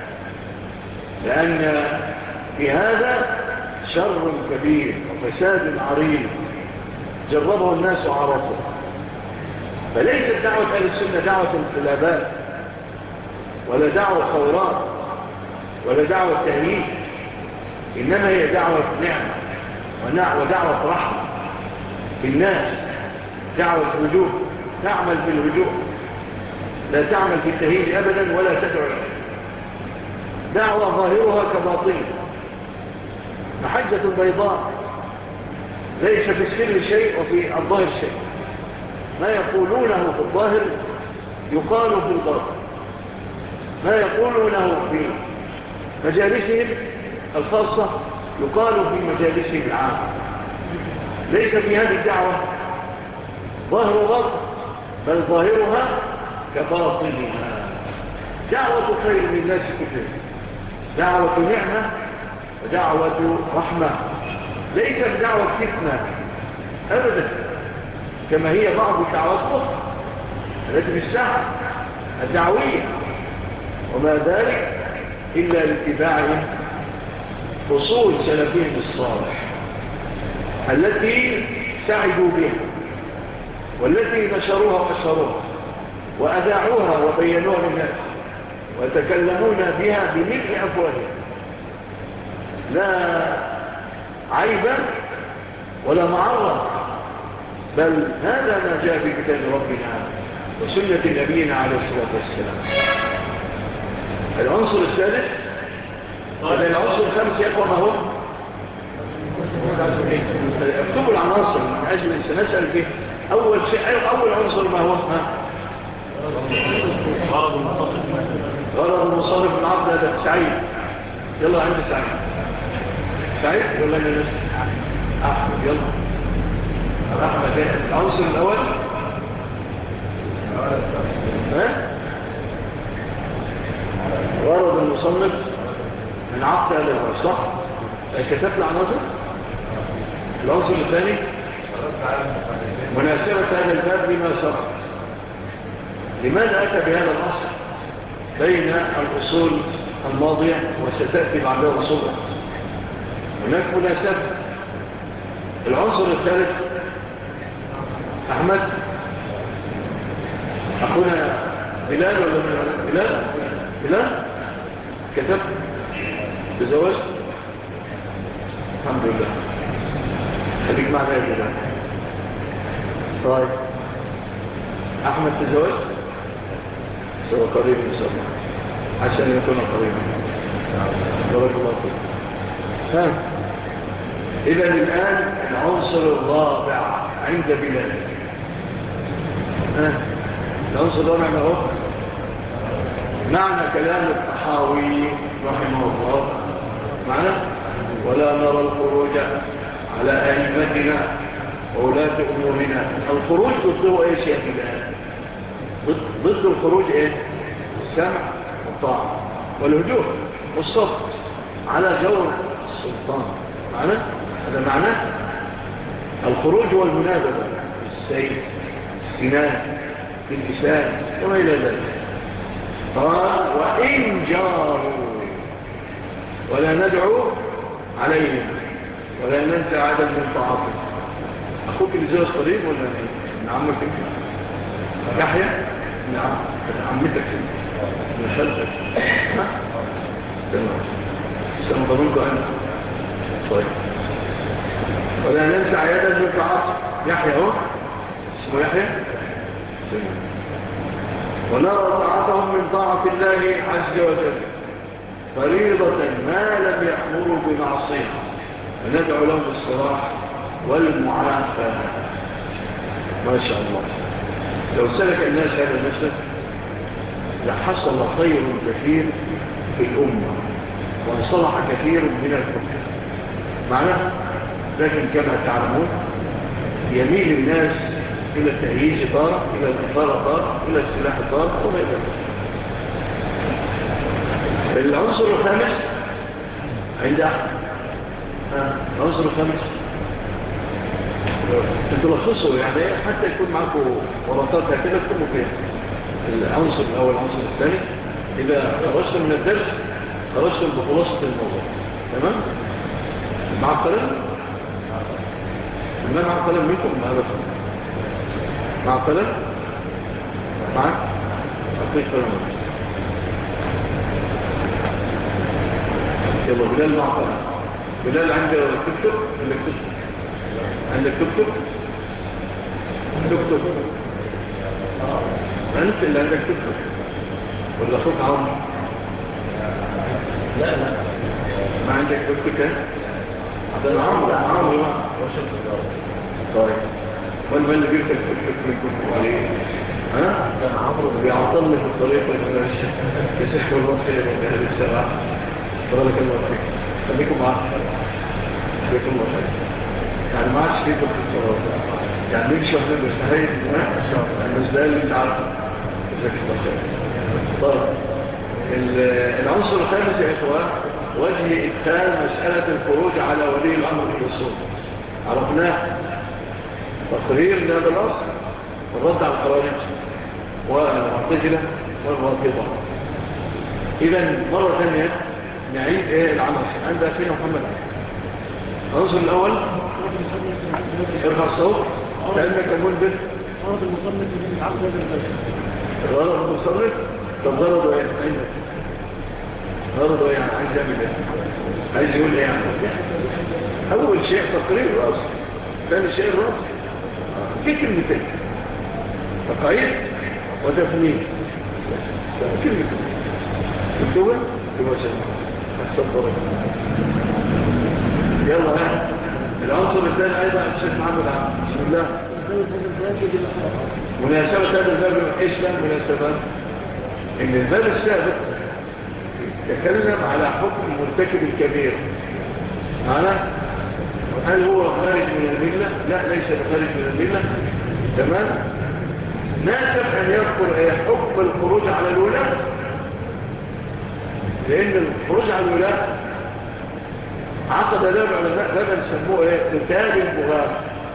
لأن في هذا شر كبير وفساد عريض جربه الناس وعرفوا. فليست دعوة أهل السنة دعوة انقلابات ولا دعوة ثورات ولا دعوة تهيئ، إنما هي دعوة نعمة ودعوة رحمة في الناس، دعوة هدوء، تعمل في الهدوء، لا تعمل في التهيئ أبدا ولا تدعو، دعوة ظاهرها كباطنها، محجة بيضاء ليس في السر شيء وفي الظاهر شيء، ما يقولونه في الظاهر يقال في الباطن، ما يقولونه في مجالسهم الخاصة يقال في مجالسهم العامة. ليس في هذه الدعوة ظاهر باطن، بل ظاهرها كباطنها، دعوة خير للناس كلهم، دعوة نعمة ودعوة رحمة، ليس بدعوة فتنة أبدا كما هي بعض الدعوات الأخرى التي بالساحة الدعوية، وما ذلك إلا لاتباع أصول سلفهم الصالح التي سعدوا بها والتي نشروها وأشهروها وأذاعوها وبينوها للناس ويتكلمون بها بملء أفواههم، لا عيبا ولا معرض، بل هذا ما جاء في كتاب ربنا وسنة نبينا عليه الصلاة والسلام. العنصر الثالث العنصر الخامس يقوى ما هو؟ اكتبوا العناصر من أجل سنسأل فيه. أول شيء أول عنصر ما هو؟ غرض المصرف من عبد هذا سعيد. يلا عندي سعيد ولا أنا نفسي؟ أحمد. يلا أحمد. العنصر الأول غرض المصنف من عقد هذا الباب، صح؟ كتبت العناصر. العنصر الثاني مناسبة هذا الباب لما سبق. لماذا أتى بهذا الأصل بين الأصول الماضية وستأتي بعدها أصول هناك مناسبة. العنصر الثالث أحمد أخونا بلال ولا بلال كتب بزواج. الحمد لله، خليك معنا يا بلال. طيب أحمد تزواج سوى قريب إن شاء الله عشان يكون قريبا. بارك الله فيك. إذن الآن العنصر الرابع عند بلال. العنصر الرابع ما هو؟ معنى كلام الطحاوي رحمه الله معنى ولا نرى الخروج على أئمتنا وولاة أمورنا. الخروج ضده إيش يا بلال؟ ضد الخروج إيه؟ السمع والطاعة والهدوء والصبر على جور السلطان. معنى هذا معنى الخروج والمنابذة بالسيف السنان باللسان وما إلى ذلك. قال وإن جاروا ولا ندعو عليهم ولا ننسى عدد من طاعتهم. أخوك اللي زي قريب ولا من عمك يحيى؟ من عمتك من خلفك. تمام. سنضمنكم أنا. طيب ولا ننسى عيادا من طاعته يحيى هو اسمه يحيى ونرى طاعتهم من طاعة الله عز وجل فريضة ما لم يأمروا بمعصية وندعو لهم بالصلاح والمعافاة. ما شاء الله لو سلك الناس هذا المسلك لحصل خير كثير في الأمة وانصلح كثير من الحكم معناه. لكن كما تعلمون يميل الناس إلى التهييج طارة، إلى الإثارة طارة، إلى السلاح طارة وما إلى ذلك. العنصر الخامس عند أحد العنصر الخامس تلخصوا يعني حتى يكون معكم ورطات كده اكتبوا فيها العنصر الأول العنصر الثاني. إذا خرجتم من الدرس خرجتم بخلاصة الموضوع. تمام؟ مع القلم؟ ما مع القلم منكم؟ مع القلم؟ معك؟ أعطيك قلم. يلا بلال مع القلم. بلال عنده تكتب؟ عندك تكتب؟ عندك تكتب؟ تكتب؟ أنت اللي عندك تكتب ولا أخوك عمر؟ لا ما عندك تكتب كان؟ ده عمر طيب ولا اللي بيركب تكتب عليه؟ ها؟ عمر بيعطلني في الطريق يسحب الوقت من أهل السبعة. بارك الله فيك خليكم معاك خليكم الله خير يعني ما عادش فيكم في الصلاة يعني نمشي واحنا بالنهاية المسألة اللي انت عارفه جزاك الله خير. طيب العنصر الخامس يا إخوان وجه إدخال مسألة الخروج على ولي الأمر في الأصول. عرفناه تقرير هذا الأصل والرد على الخوارج والمعتزلة والرافضة. إذن مرة ثانية نعيد العناصر عند أخينا محمد. العنصر الأول ارفع الصوت كأنك ملبس غرض المصنف من عقد هذا البلد. غرض المصنف طب غرضه ايه عندك؟ غرضه ايه عايز يعمل ايه؟ عايز يقول ايه يعني؟ أول شيء تقرير الرأس، ثاني شيء الرأس في كلمتين تقعيد وتفنين كلمتين الدول بوجه أحسن ضرب. يلا ها العنصر الثاني أيضا الشيخ محمد عبد بسم الله. مناسبة هذا الباب إيش كان مناسبة؟ إن الباب السابق يتكلم على حكم مرتكب الكبير. معنى هل هو خارج من الملة؟ لا ليس بخارج من الملة. تمام؟ ناسب أن يذكر حكم الخروج على الولاة لأن الخروج على الولاة عقد له العلماء بابا سموه قتال البغاة.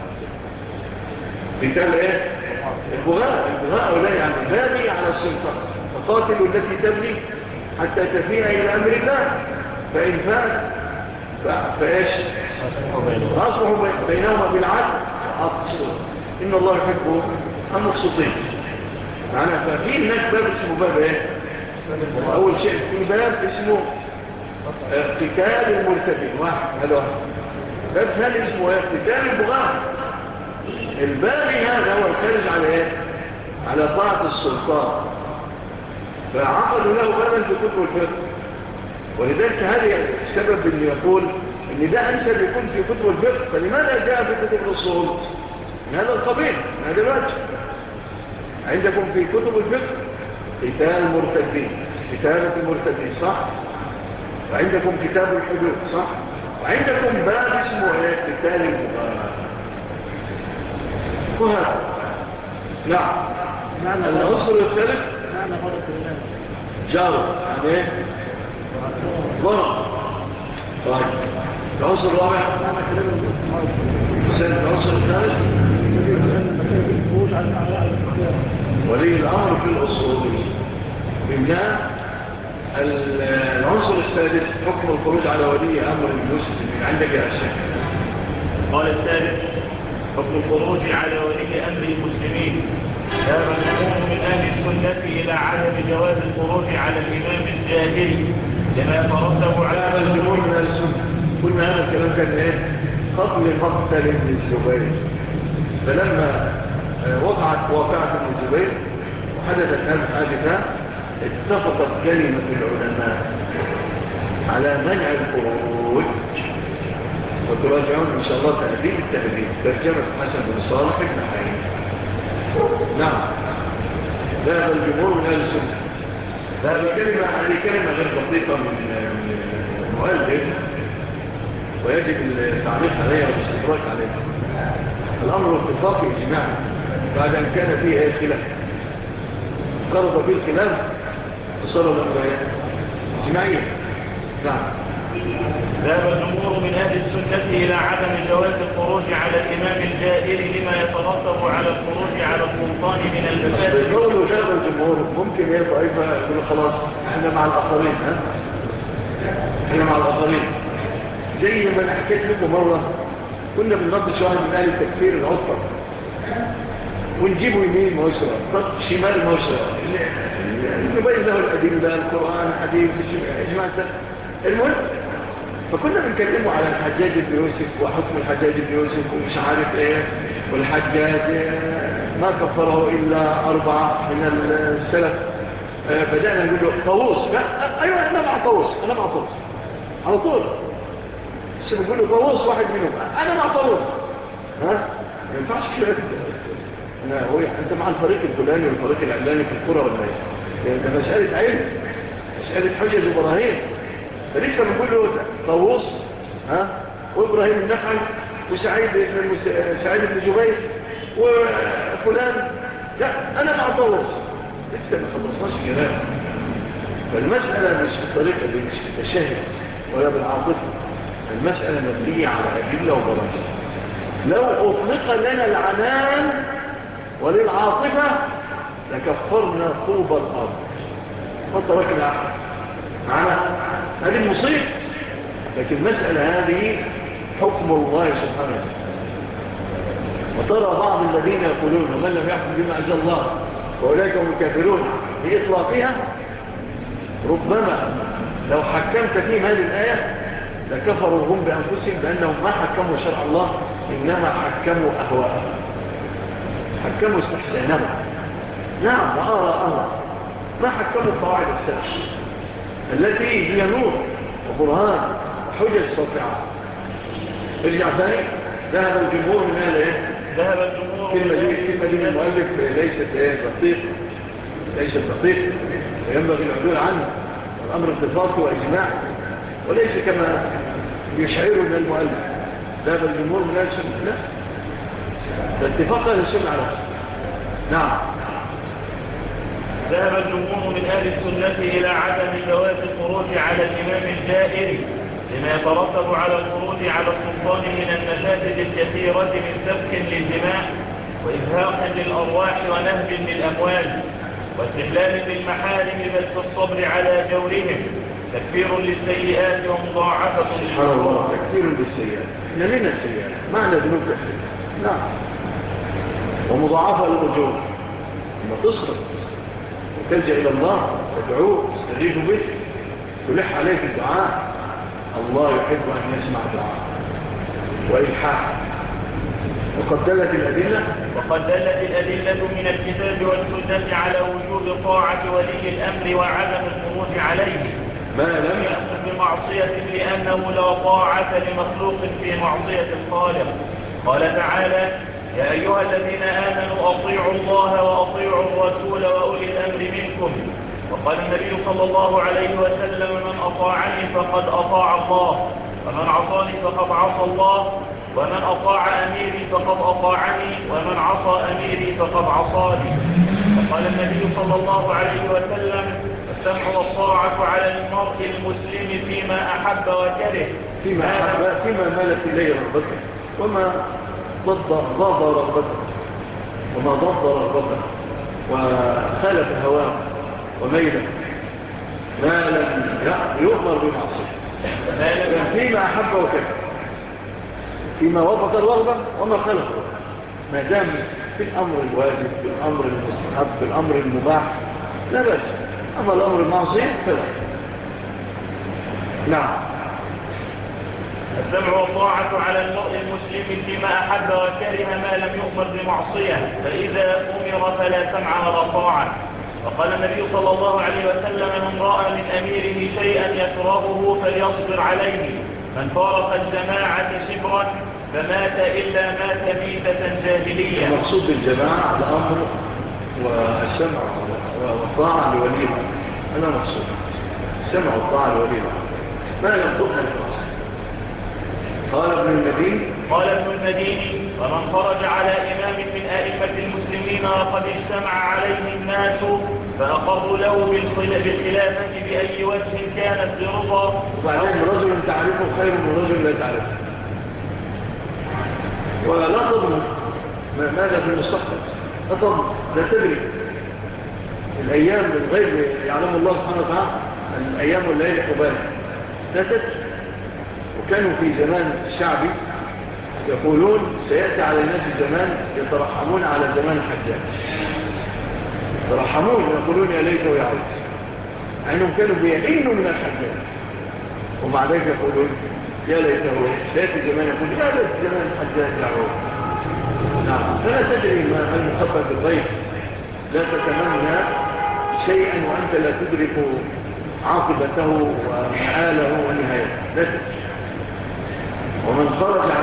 قتال البغاة. البغاة أولا يعني بابي على السلطة فقاتلوا التي تبني حتى تفيها إلى أمر الله فإن فات فإيش أصبحوا بينهما بالعدل أقصد إن الله يحبه المقصدين. معنى ففي هناك باب اسمه باب أول شيء في باب اسمه قتال المرتدين هذا واحد. باب ثاني اسمه قتال البغاة. البابي هذا هو الخارج على على طاعة السلطان فعقدوا له بابا في كتب الفقه. ولذلك هذا السبب اللي يقول ان ده انسب يكون في كتب الفقه فلماذا جاء في كتب الاصول من هذا القبيل من هذا الوجه. عندكم في كتب الفقه قتال المرتدين كتابة المرتدين صح وعندكم كتاب الحدود صح وعندكم باب اسمه قتال البغاة وهذا نعم العنصر الثالث جار يعني ايه ضرب. طيب العنصر الرابع العنصر الثالث ولي الامر في الاصول. إنها العنصر السادس حكم الخروج على ولي امر المسلم. عندك يا شيخ قال الثالث حكم الخروج على ولي امر المسلمين. ذهب الجمهور من اهل السنه الى عدم جواز الخروج على الامام الجاهلي لما يترتب على هذا الجمهور من السنة. قلنا هذا الكلام كان ايه؟ قبل مقتل ابن الزبير. فلما وقعت واقعة ابن الزبير وحدثت هذه الحادثة، اتفقت كلمة العلماء على منع الخروج. وتراجعون إن شاء الله تأديب التأديب ترجمة حسن بن صالح بن حي. نعم، ذهب الجمهور من أهل السنة. هذه كلمة غير دقيقة من المؤلف، ويجب التعليق عليها والاستدراك عليها. الأمر اتفاقي اجماعي بعد أن كان فيه أي خلاف، قرض فيه الخلاف وصار الأمر اجماعيا. نعم. ذهب الجمهور من أهل السنة إلى عدم جواز الخروج على الإمام الجائر لما يترتب على الخروج على السلطان من المفاسد. قولوا ذهب الجمهور ممكن يبقى أيضا يقول خلاص احنا مع الآخرين، احنا مع الآخرين. زي ما أنا حكيت لكم مرة، كنا بنناقش واحد من أهل التكفير العطر ونجيبه يمين موسرة شمال موسرة، نبين له الأدلة، القرآن، الحديث، إجماع المهم. فكنا بنكلمه على الحجاج بن يوسف وحكم الحجاج بن يوسف ومش عارف ايه، والحجاج ما كفره إلا 4 من السلف. بدأنا نقول له طاووس، أيوة أنا مع طاووس، أنا مع طاووس على طول. بس بنقول له طاووس واحد منهم، أنا مع طاووس. ما ينفعش كده. أنت مع الفريق الفلاني والفريق العلاني في الكرة ولا ايه؟ يعني ده مسألة علم، مسألة حجج وبراهين. فلسه بنقول له طاووس وإبراهيم النخعي وسعيد بن جبير وفلان. لا، أنا مع طاووس. لسه ما خلصناش كلام. فالمسألة مش بالطريقة دي، مش بالتشهد ولا بالعاطفة. المسألة مبنية على أدلة وبراهين. لو أطلق لنا العنان وللعاطفة لكفرنا طوب الأرض فترك العقل معنا. هذه المصيبة. لكن المسألة هذه حكم الله سبحانه. وترى بعض الذين يقولون ومن لم يحكم بما أنزل الله وأولئك هم الكافرون بإطلاقها. ربما لو حكمت فيهم هذه الآية لكفروا هم بأنفسهم بأنهم ما حكموا شرع الله، إنما حكموا أهواءهم، حكموا استحسانهم. نعم، وآراءهم، ما حكموا قواعد السلف التي هي نور وبرهان وحجج ساطعة. ارجع ثاني. ذهب الجمهور من أهل ايه؟ ذهب الجمهور كلمة دي من المؤلف ليست دقيقة، ليست دقيقة، وينبغي العدول عنه. والأمر اتفاقي وإجماع وليس كما يشعره من المؤلف. ذهب الجمهور من أهل السنة، لا، ده اتفاق أهل السنة على هذا. نعم. ذهب الجمهور من أهل السنة إلى عدم جواز الخروج على الإمام الجائر لما يترتب على الخروج على السلطان من المفاسد الكثيرة من سفك للدماء وإزهاق للأرواح ونهب للأموال واستحلال بالمحارم بل في الصبر على جورهم، تكفير للسيئات ومضاعفة. سبحان الله، تكفير للسيئات. احنا لنا السيئات، معنى ذنوب كثير. نعم. ومضاعفة للأجور. لما تصرف تلجأ إلى الله تدعوه تستغيث به تلح عليه في الدعاء، الله يحب أن يسمع الدعاء وإلحاح. وقد دلت الأدلة من الكتاب والسنة على وجوب طاعة ولي الأمر وعدم الخروج عليه ما لم يأخذ بمعصية لأنه لا طاعة لمخلوق في معصية الخالق. قال تعالى: يا أيها الذين آمنوا أطيعوا الله وأطيعوا الرسول وأولي الأمر منكم. وقال النبي صلى الله عليه وسلم: من أطاعني فقد أطاع الله، ومن عصاني فقد عصى الله، ومن أطاع أميري فقد أطاعني، ومن عصى أميري فقد عصاني. وقال النبي صلى الله عليه وسلم: السمع والطاعة على المرء المسلم فيما أحب وكره، فيما مالت إليه رغبته وما ضاد رغبته وخالف هواه وميله، ما لم يؤمر بمعصيته، فيما أحب وكره، فيما وافق الرغبة وما خالف الرغبة، ما دام في الأمر الواجب، في الأمر المستحب، في الأمر المباح لا بأس. أما الأمر المعصية فلا. نعم. السمع والطاعة على المرء المسلم فيما أحب وكره ما لم يؤمر بمعصية، فإذا أمر فلا سمع ولا طاعة. وقال النبي صلى الله عليه وسلم: من رأى من أميره شيئا يكرهه فليصبر عليه، من فارق الجماعة شبرا فمات إلا مات ميتة جاهلية. المقصود بالجماعة الأمر والسمع والطاعة لولي الأمر، هذا مقصود. السمع والطاعة لولي الأمر ما ينطقنا بالمعصية. قال ابن المديني: ومن خرج على إمام من أئمة المسلمين وقد اجتمع عليه الناس فأقروا له بالخلافة بأي وجه كانت برضا. وبعدين رجل تعرفه خير من رجل لا تعرفه، ولا تضمن ماذا في المستقبل، لا تضمن، لا تدري. الأيام الغيب يعلم الله سبحانه وتعالى، الأيام والليل حبال، لا تدري. وكانوا في زمان الشعبي يقولون سيأتي على الناس زمان يترحمون على زمان الحجاج، يترحمون يقولون يا ليته يعود، أنهم كانوا بيئنوا من الحجاج، ومع ذلك يقولون يا ليته سيأتي زمان يقول يا ليت زمان الحجاج يعود. نعم. فلا تدري ما المخبر بالغيب، لا تتمنى شيئا وأنت لا تدرك عاقبته ومآله ونهايته، لا تدري. ومن خرج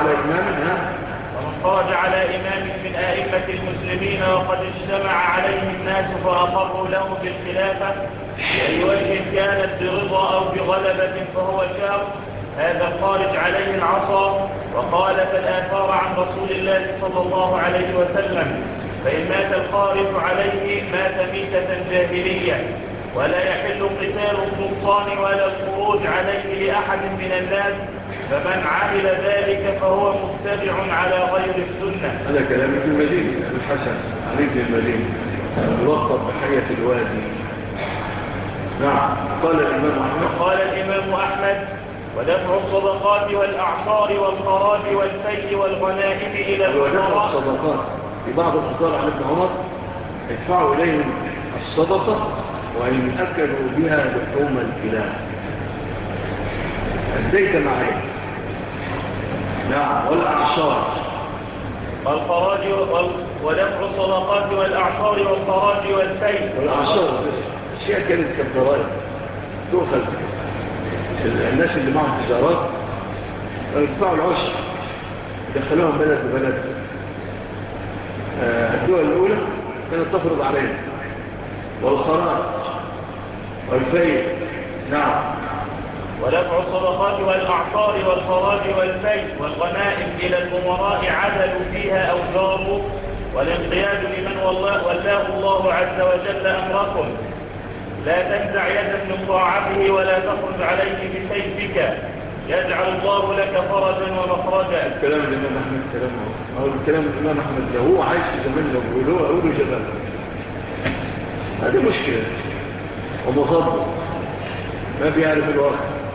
على إمام من أئمة المسلمين وقد اجتمع عليه الناس فأقروا له بالخلافة بأي وجه كانت برضا أو بغلبة فهو شاق، هذا خارج عليه العصا وخالف الآثار عن رسول الله صلى الله عليه وسلم. فإن مات الخارج عليه مات ميتة جاهلية، ولا يحل قتال السلطان ولا الخروج عليه لأحد من الناس، فمن عمل ذلك فهو متبع على غير السنة. هذا كلام ابن المديني الحسن علي بن المديني الملقب بحية الوادي. نعم. قال الإمام أحمد: ودفع الصدقات والأعصار والخراج والفي والغنائم إلى ودفع الصدقات في بعض الأخبار عن ابن عمر: ادفعوا إليهم الصدقة وإن أكلوا بها لحوم الكلاب. أديت معي. نعم. والأعصار والخراج ودفع الصدقات والأعصار والخراج والفي. والأعصار أشياء كانت كالضرائب تؤخذ الناس اللي معهم تجارات يدفعوا العشر يدخلوهم بلد ببلد. الدول الأولى كانت تفرض عليهم. والخراج والفي. نعم. ودفع الصدقات والأعصار والخراج والفي والغنائم إلى الأمراء عدلوا فيها أو جاروا، والانقياد لمن ولاه الله عز وجل أمركم. لا تنزع يدا من طاعته ولا تخرج عليه بسيفك، يجعل الله لك فرجا ومخرجا. الكلام الإمام أحمد الكلام الإمام أحمد ده هو عايش في زمان له ويقولوا أقولوا جبل. هذه مشكلة ومصادر ما بيعرف الواقع.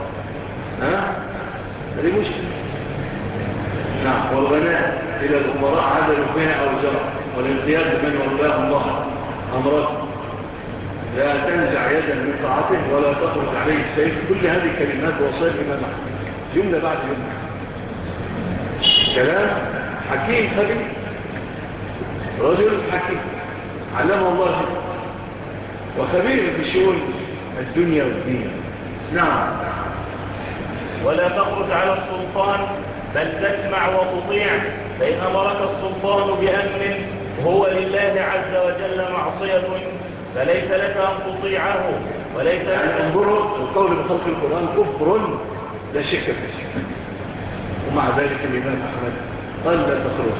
هذه مشكلة. نعم. والغناء إلى الأمراء عدلوا فيها أو جرى، والانقياد من ولاه الله أمركم. لا تنزع يدا من طاعته ولا تخرج عليه السيف. كل هذه كلمات وصايا الإمام أحمد جملة بعد جملة. كلام حكيم خبير، رجل حكيم علمه الله شيء وخبير بشؤون الدنيا والدين. نعم. ولا تخرج على السلطان بل تسمع وتطيع، فإن أمرك السلطان بأمر هو لله عز وجل معصية فليس لك أن تطيعه وليس لك أن انظروا القول بخلق القرآن كفر لا شك فيه، ومع ذلك الإمام أحمد قال لا تخرج.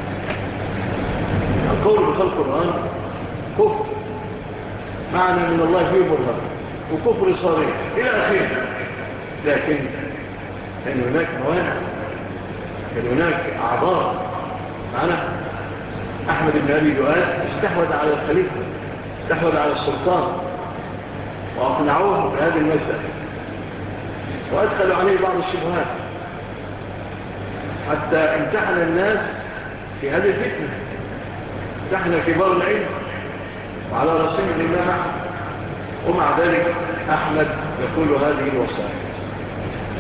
القول بخلق القرآن كفر معنى من الله فيه برهان وكفر صريح إلى آخره. لكن كان هناك موانع، كان هناك أعذار. معنا أحمد بن أبي دؤاد استحوذ على الخليفة، استحوذ على السلطان وأقنعوه بهذه المسألة وأدخلوا عليه بعض الشبهات حتى امتحن الناس في هذه الفتنة، امتحن كبار العلم وعلى رسول الإمام أحمد. ومع ذلك أحمد يقول هذه الوصايا.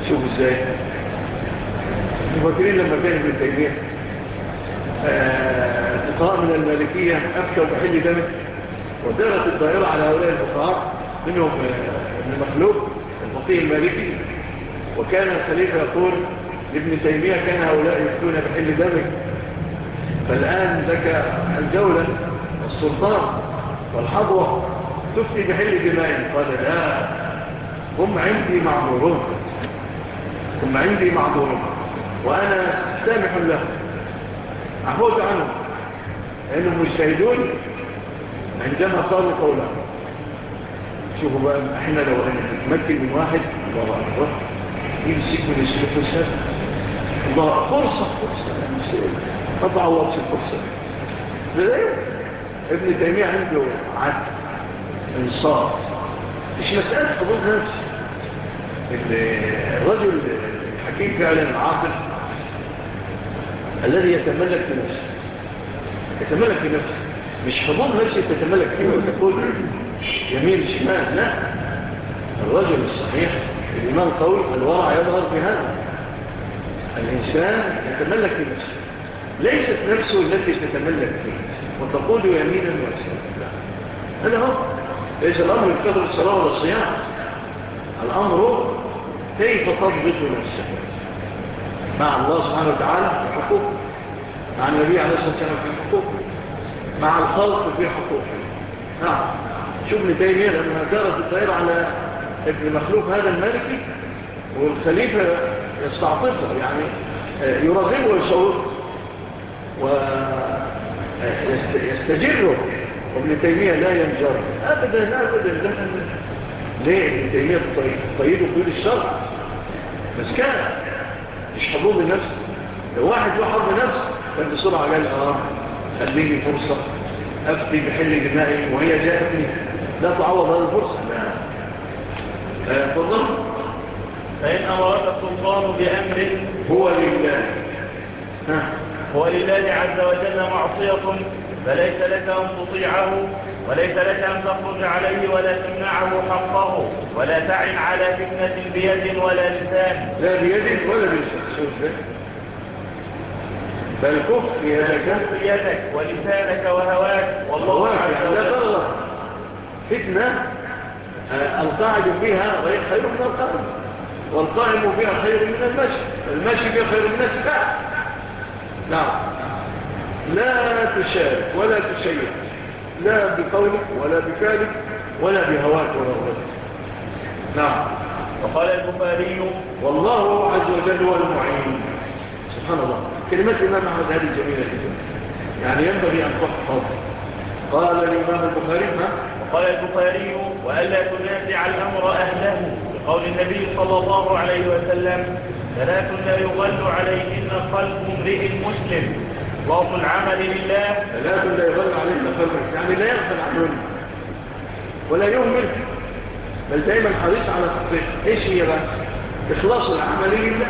شوفوا ازاي مفكرين لما كان ابن تيمية فقهاء من المالكية أفتوا بحل دمه ودارت الدائرة على هؤلاء الفقهاء منهم ابن مخلوق الفقيه المالكي وكان الخليفة يقول لابن تيمية كان هؤلاء يفتون بحل دمه فالآن لك الجولة والسلطان والحظوة تفتي بحل دمائهم قال لا هم عندي معذورون وأنا سامح لهم أعفوت عنهم لأنهم مجتهدون عندما قالوا قولهم شوفوا بقى احنا لو نتمكن من واحد الله أكبر يمسك من السلوك الله فرصة ما تعوضش الفرصة لذلك ابن تيمية عنده عدل انصاف مش مسألة حضور نفس الرجل الحكيم فعلا العاقل الذي يتملك بنفسه مش حضور نفسه تتملك فيه وتقول يمين شمال لا الرجل الصحيح الإيمان قول الورع يظهر بهذا الإنسان يتملك بنفسه ليست نفسه التي تتملك فيه وتقول يمينا ويسارا هذا هو ليس الأمر يفتضل الصلاة ولا الصيام الأمر كيف تضبط نفسك مع الله سبحانه وتعالى في حقوق مع النبي عليه الصلاة والسلام في حقوق مع الخلق في حقوق نعم شوف ابن تيمية لما دارت الدائرة على ابن مخلوق هذا المالكي والخليفة يستعطفه يعني يرغبه ويشوره ويستجره وابن تيمية لا ينجر أبدا ليه ابن تيمية طيده قيود الشرع بس كان مش حضور لنفسه لو واحد له حضور لنفسه كان بسرعة قال خليني فرصة أفتي بحل دمائي وهي جاءتني لا تعوض هذه الفرصة لا يفضل فإن أمرك السلطان بأمر هو لله عز وجل معصية فليس لك أن تطيعه وليس لك أن تخرج عليه ولا تمنعه حقه ولا تعن على فتنة بيد ولا لسان لا بيد ولا لسان شوف ذلك بل كف يدك ولسانك وهواك والله عز وجل فتنة القاعد فيها خير من القائم والقائم فيها خير من المشي فيها خير من السباع نعم لا تشارك ولا تشيع لا بقولك ولا بفعلك ولا بهواك ورغبتك نعم وقال البخاري والله عز وجل هو المعين سبحان الله كلمات الإمام أحمد هذه جميلة جدا يعني ينبغي أن تحفظ قال الإمام البخاري وقال البخاري وألا تنازع الأمر أهله بقول النبي صلى الله عليه وسلم ثلاث لا يغل عليهن قلب امرئ مسلم إخلاص العمل لله ثلاث لا يغل عليهن قلب يعني لا يغفل عنهن ولا يهمل بل دائما حريص على تطبيق ايش هي بقى إخلاص العمل لله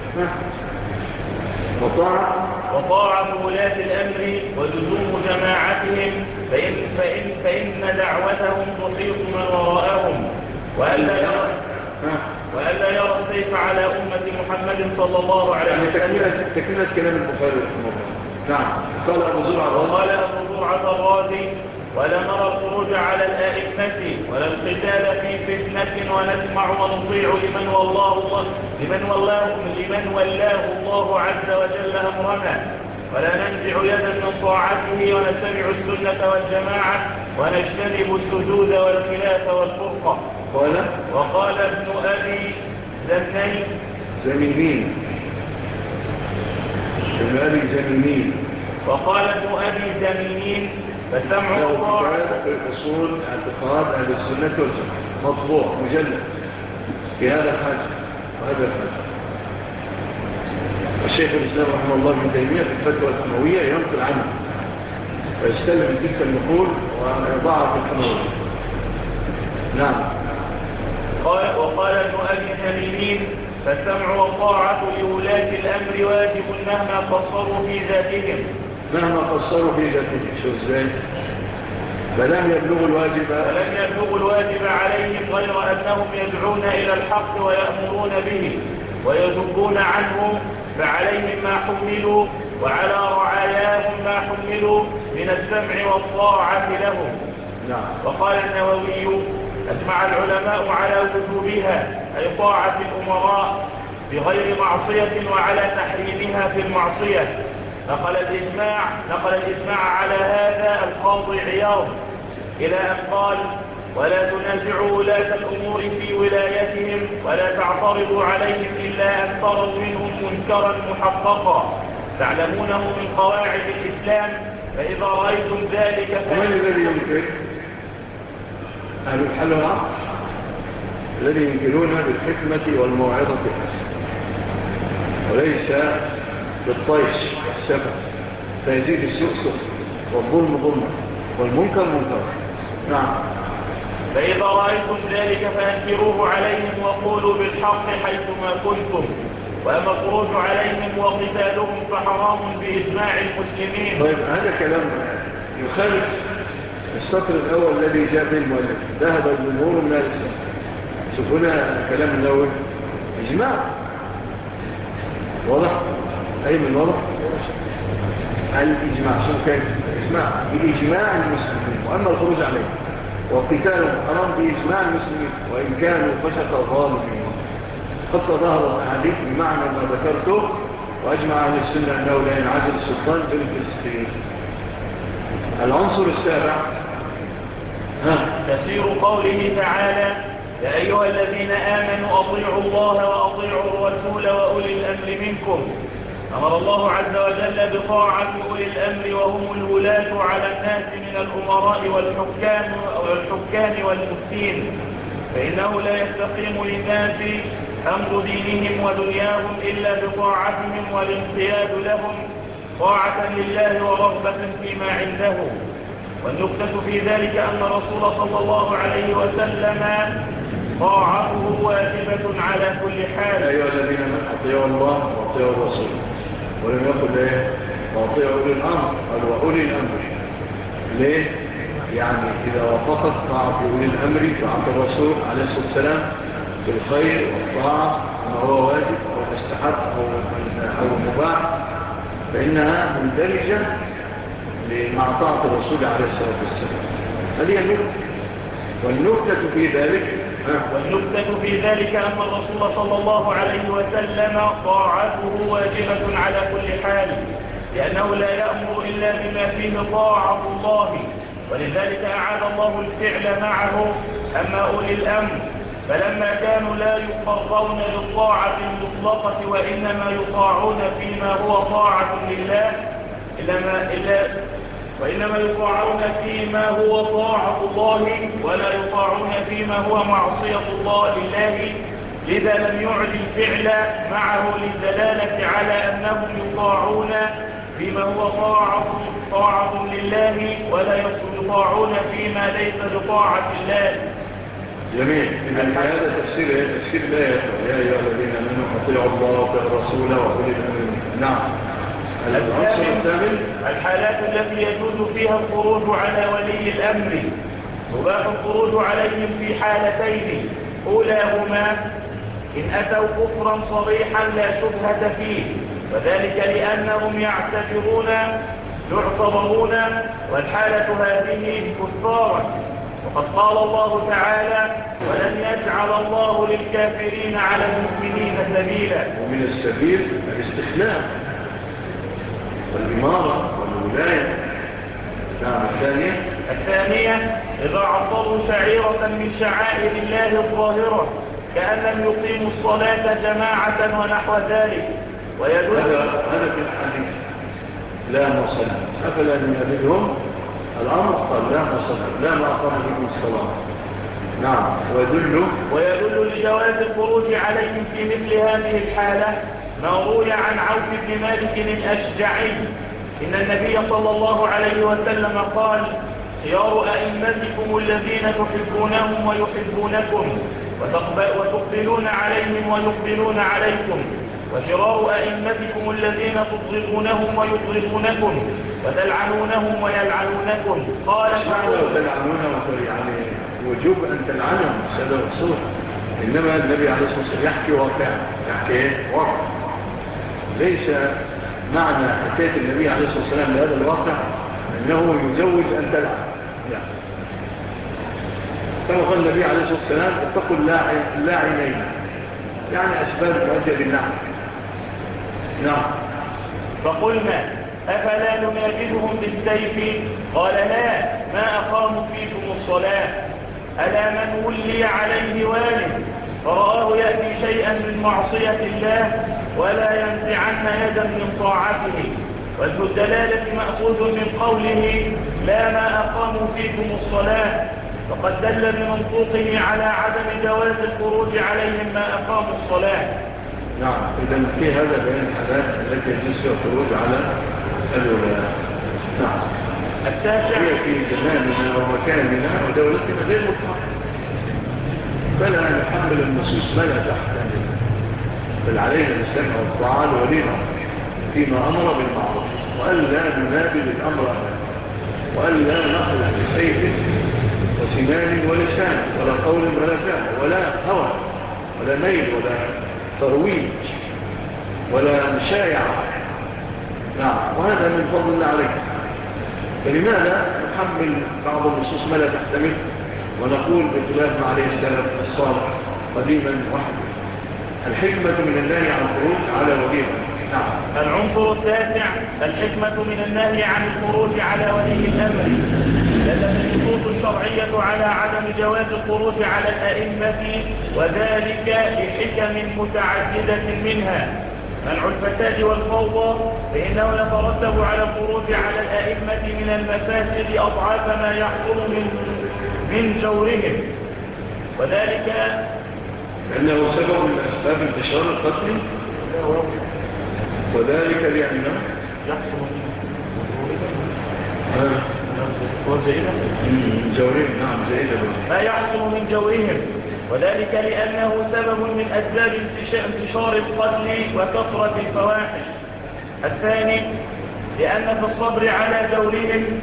وطاعة ولاة الأمر ولزوم جماعتهم فإن دعوتهم تحيط من وراءهم وألا يرى السيف على أمة محمد صلى الله عليه وسلم تكملة كلام البخاري رحمه الله نعم قال أبو زرعة الرازي ولا نرى الخروج على الآئمة ولا القتال في فتنة ونسمع ونطيع لمن ولاه الله عز وجل أمرنا ولا ننزع يدا من طاعته ونتبع السنة والجماعة ونجتنب السجود والخلاف والفرقة وقال ابن أبي زمينين فالسمع وطاعة أصول اعتقاد أهل السنة والجماعة مطبوع مجلد في هذا الحاجة وهذا الحاجة الشيخ الإسلام رحمه الله ابن تيمية في الفتوى الأموية ينقل عنه ويستلم تلك النقول ويضعها في الأموية نعم وقال ابن أبي زمينين فالسمع والطاعة لولاة الأمر واجب مهما قصروا في ذاتهم شو ازاي فلم يبلغوا الواجب عليهم غير أنهم يدعون إلى الحق ويأمرون به ويذبون عنه، فعليهم ما حملوا وعلى رعاياهم ما حملوا من السمع والطاعة لهم. وقال النووي: أجمع العلماء على وجوبها، أي طاعة الأمراء بغير معصية، وعلى تحريمها في المعصية. نقل الإجماع على هذا القاضي عياض إلى أن قال: ولا تنازعوا ولاة الأمور في ولايتهم، ولا تعترضوا عليهم إلا أن تروا منهم منكرا محققا تعلمونه من قواعد الإسلام، فإذا رأيتم ذلك ومن الذي ينكر؟ أهل الحل والعقل الذي ينكرون بالحكمة والموعظة الحسنة، وليس بالطيش والسفة، فيزيد السوء سوء والظلم ظلم والمنكر منكر. نعم. فإذا رأيتم ذلك فأنكروه عليهم وقولوا بالحق حيثما كنتم، وأما الخروج عليهم وقتالهم فحرام بإجماع المسلمين. طيب هذا كلام يخالف السطر الأول الذي جاء به المؤلف: ذهب الجمهور من الإسلام. شوفونا كلام النووي: إجماع. واضح؟ أي من واضح؟ الإجماع. شوف كيف إجماع بإجماع المسلمين، وأما الخروج عليهم وقتالهم حرام بإجماع المسلمين وإن كانوا فسق ظالمين. قد ظهر الحديث بمعنى ما ذكرته، وأجمع أهل السنة أنه لا ينعزل السلطان بالفسقين. العنصر السابع تفسير قوله تعالى: يا أيها الذين آمنوا أطيعوا الله وأطيعوا الرسول وأولي الأمر منكم. أمر الله عز وجل بطاعة أولي الأمر وهم الولاة على الناس من الأمراء والحكام والمفتين، فإنه لا يستقيم للناس أمر دينهم ودنياهم إلا بطاعتهم والانقياد لهم طاعة لله ورغبة فيما عنده. والنكتة في ذلك أن الرسول صلى الله عليه وسلم طاعته واجبة على كل حال. يا أيها الذين آمنوا أطيعوا الله وأطيعوا الرسول، ولم يقل ليه وأطيعوا أولي الأمر، قال وأولي الأمر. ليه؟ يعني إذا وافقت طاعة أولي الأمر طاعة الرسول عليه الصلاة والسلام بالخير والطاعة ما هو واجب أو مستحب أو مباح، فإنها مندرجة مع طاعة الرسول عليه الصلاة والسلام. هذه النكتة. والنكتة في ذلك أن الرسول صلى الله عليه وسلم طاعته واجبة على كل حال، لأنه لا يأمر إلا بما فيه طاعة الله، ولذلك أعاد الله الفعل معه. أما أولي الأمر فلما كانوا لا يقرون للطاعة المطلقة وإنما يطاعون فيما هو طاعة لله وإنما يطاعون فيما هو طاعة الله ولا يطاعون فيما هو معصية الله لله، لذا لم يعد الفعل معه للدلالة على أنهم يطاعون فيما هو طاعة لله ولا يطاعون فيما ليس بطاعة الله. جميل. هذا تفسير الآية: يا أيها الذين آمنوا أطيعوا الله وأطيعوا الرسول وأولي الأمر. نعم. الحالات التي يجوز فيها الخروج على ولي الأمر: يباح الخروج عليهم في حالتين، أولاهما إن أتوا كفرا صريحا لا شبهة فيه، وذلك لأنهم يعتبرون والحالة هذه كفارا، وقد قال الله تعالى: ولن يجعل الله للكافرين على المؤمنين سبيلا. ومن السبيل الاستخلاف والإمارة والولاية. نعم. الثانية إذا عطلوا شعيرة من شعائر الله الظاهرة كأنهم يقيموا الصلاة جماعة ونحو ذلك. هذا في الحديث لا مصلى، أفلا ننبذهم الأمر؟ قال لا مصلى، لا ما أقام بهم الصلاة. نعم. ويدل لجواز الخروج عليهم في مثل هذه الحالة ما روي عن عوف بن مالك الأشجعي إن النبي صلى الله عليه وسلم قال: خيار أئمتكم الذين تحبونهم ويحبونكم وتقبلون عليهم ويقبلون عليكم، وشرار أئمتكم الذين تضربونهم ويضربونكم وتلعنونهم ويلعنونكم. قال: تلعنونهم يعني وجوب أن تلعنهم. هذا الرسول إنما النبي عليه الصلاة والسلام يحكي واقع، يحكي واقع. ليس معنى حكاية النبي عليه الصلاة والسلام لهذا الواقع أنه يجوز أن تلعب، لا. كما قال النبي عليه الصلاة والسلام اتقوا اللاعنين، يعني أسباب مؤدية للنعم. نعم. فقلنا أفلا ننابذهم بالسيف؟ قال لا، ما أقاموا فيكم الصلاة. ألا من ولي عليه والد فرآه يأتي شيئا من معصية الله ولا ينزعن يدا من طاعته. وجه الدلالة مأخوذ من قوله لا ما أقاموا فيكم الصلاة، فقد دل بمنطوقه على عدم جواز الخروج عليهم ما أقاموا الصلاة. نعم، إذا في هذا بين الحالات التي يجوز فيها الخروج على الولاء. نعم. التاسع هي في زماننا ومكاننا ودولتنا غير مطلقة، فلا نحمل النصوص ما لا تحتمل، بل علينا السمع والطاعة لولينا فيما أمر بالمعروف، وألا ننابذ الأمر وألا نأخذ بسيف وسنان ولسان ولا قول ولا فعل ولا هوى ولا ميل ولا ترويج ولا مشايعة. نعم، وهذا من فضل الله عليك. فلماذا نحمل بعض النصوص ما لا تحتمل ونقول بخلاف ما عليه السلام الصالح قديما وحده؟ الحكمة من النهي عن الخروج على وليه. نعم. العنصر التاسع الحكمة من النهي عن الخروج على ولي الأمر. دلت النصوص الشرعية على عدم جواز الخروج على الأئمة، وذلك لحكم متعددة منها منع الفساد والفوضى، فإنه يترتب على الخروج على الأئمة من المفاسد أضعاف ما يحصل من جورهم، وذلك لأنه سبب من أسباب انتشار القتل، وذلك لأنه يحصل من جورهم. نعم، زائدة ما يحصل من جورهم، وذلك لأنه سبب من أسباب انتشار القتل وكثرة الفواحش. الثاني لأن في الصبر على جورهم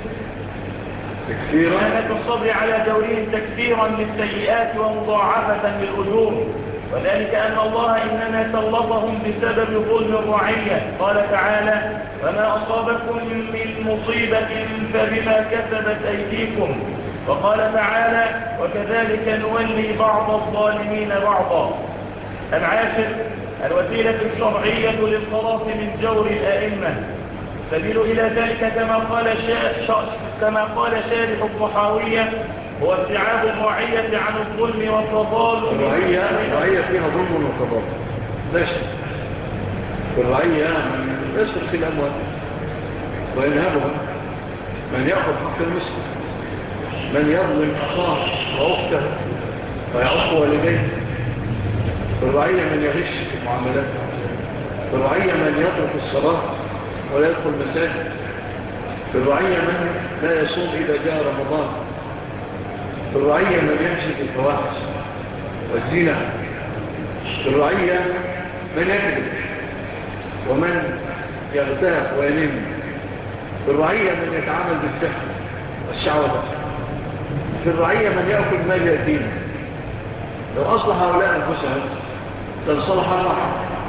تكفيرا للسيئات ومضاعفة للأجور، وذلك أن الله إنما سلطهم بسبب ظلم الرعية. قال تعالى وما أصابكم من مصيبة فبما كسبت أيديكم، وقال تعالى وكذلك نولي بعض الظالمين بعضا. العاشر الوسيلة الشرعية للخلاص من جور الأئمة. سبيل إلى ذلك كما قال شارح الطحاوية هو ابتعاد الرعية عن الظلم والتظالم. الرعية فيها ظلم وتظالم لا شك. الرعية من يسرق الأموال وينهبها، من يأخذ حق المسلم، من يظلم أخاه وأخته ويعق والديه. الرعية من يغش في المعاملات. الرعية من يترك الصلاة ولا يدخل مساجد. الرعية من لا يصوم إذا جاء رمضان. الرعية من يمشي في الفواحش والزنا. الرعية من يكذب ومن يغتاب وينم. الرعية من يتعامل بالسحر والشعوذة. في الرعية من يأكل مال يتيم. لو أصلح هؤلاء أنفسهم لانصلح الرحم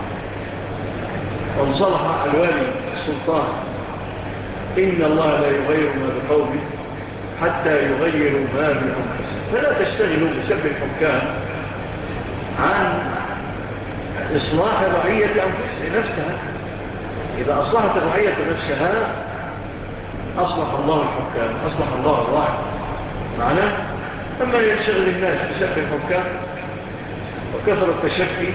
وانصلح الوالي السلطان. إن الله لا يغير ما بقوم حتى يغيروا ما بأنفسهم. فلا تشتغلوا بسبب الحكام عن إصلاح رعية نفسها. إذا أصلحت الرعية نفسها أصلح الله الحكام، أصلح الله الراعي. معناه أما ينشغل الناس بسبب الحكام وكثر التشكي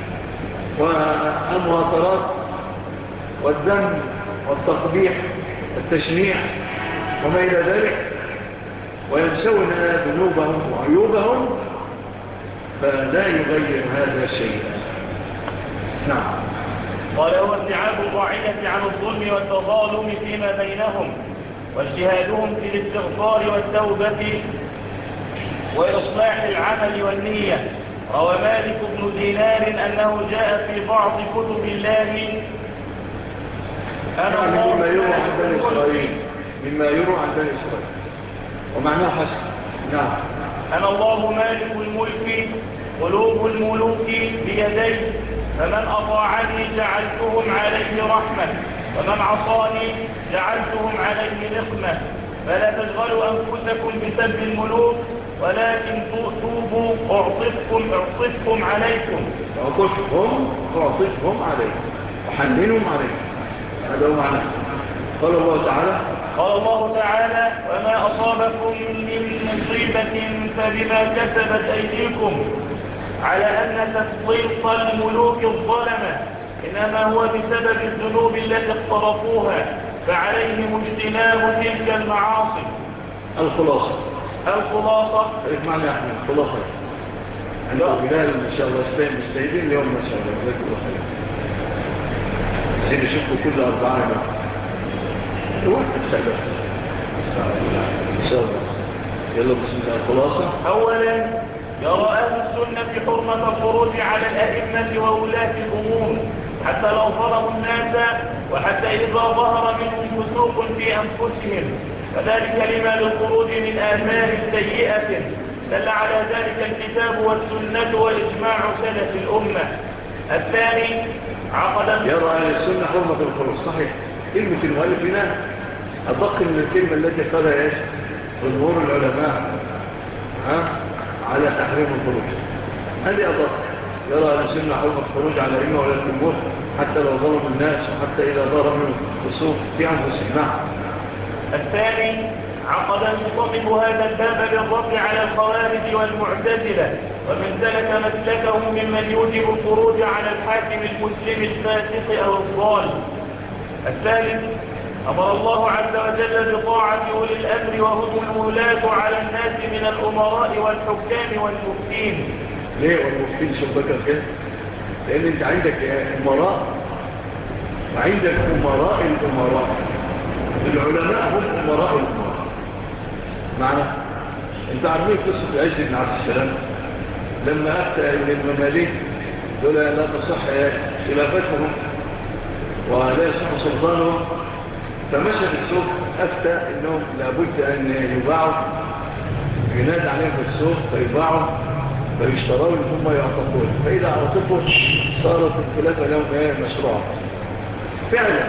والمهاترات والذم والتقبيح والتشنيع وما إلى ذلك، وينسون ذنوبهم وعيوبهم، فلا يغير هذا شيئا. نعم. قال هو ابتعاد الرعية عن الظلم والتظالم فيما بينهم، واجتهادهم في الاستغفار والتوبة وإصلاح العمل والنية. روى مالك بن دينار أنه جاء في بعض كتب الله مما يروى عن بني إسرائيل، ومعناه حسن. نعم. أنا الله مالك الملك قلوب الملوك بيديه، فمن أطاعني جعلتهم عليه رحمة، ومن عصاني جعلتهم عليه نقمة. فلا تشغلوا أنفسكم بسب الملوك، ولكن توبوا أعطفكم عليكم. أعطفهم عليكم وحننهم عليكم. هذا هو معنى. قال الله تعالى: وما أصابكم من مصيبة فبما كسبت أيديكم، على أن تسليط الملوك الظلمة إنما هو بسبب الذنوب التي اقترفوها، فعليهم اجتناب تلك المعاصي. الخلاصة خليك معنا يا أحمد. الخلاصة عند بلال إن شاء الله مستيدين اليوم ما شاء الله. جزاك الله خير. عايزين نشوفكم كل 4 يوم. الوقت السابق إن شاء الله. يلا بسم الله. الخلاصة: أولا، يرى أهل السنة حرمة الخروج على الأئمة وولاة الأمور حتى لو ظلموا الناس، وحتى إذا ظهر منهم فسوق في أنفسهم، وذلك لما للخروج من آثار سيئة دل على ذلك الكتاب والسنة وإجماع سلف الأمة. الثاني، يرى أهل السنة حرمة الخروج. صحيح. كلمة المؤلف هنا أدق من الكلمة التي قالها جمهور العلماء على تحريم الخروج. هذه أدق. يرى أهل السنة حرمة الخروج على الأئمة ولا الجمهور حتى لو ظلموا الناس، وحتى إذا ظهروا فسوق في أنفسهم. الثاني، عقد المصنف هذا الباب للرد على الخوارج والمعتزلة، ومن سلك مسلكه ممن يوجب الخروج على الحاكم المسلم الفاسق أو الضال. الثالث، أمر الله عز وجل بطاعة أولي الأمر وهم الولاة على الناس من الأمراء والحكام والمفتين. ليه والمفتين شبكة كده؟ لأن أنت عندك أمراء وعندك أمراء الأمراء. العلماء هم أمراء الأمراء. معنى أنت عارفين قصة عز بن عبد السلام لما أفتى إلى المماليك دول لا تصح خلافتهم ولا يصح سلطانهم، فمشى في السوق أفتى إنهم لابد أن يباعوا، يناد عليهم في السوق فيباعوا فيشتروا ثم يعتقون، فإذا اعتقوا صارت الخلافة لهم مشروع فعلا.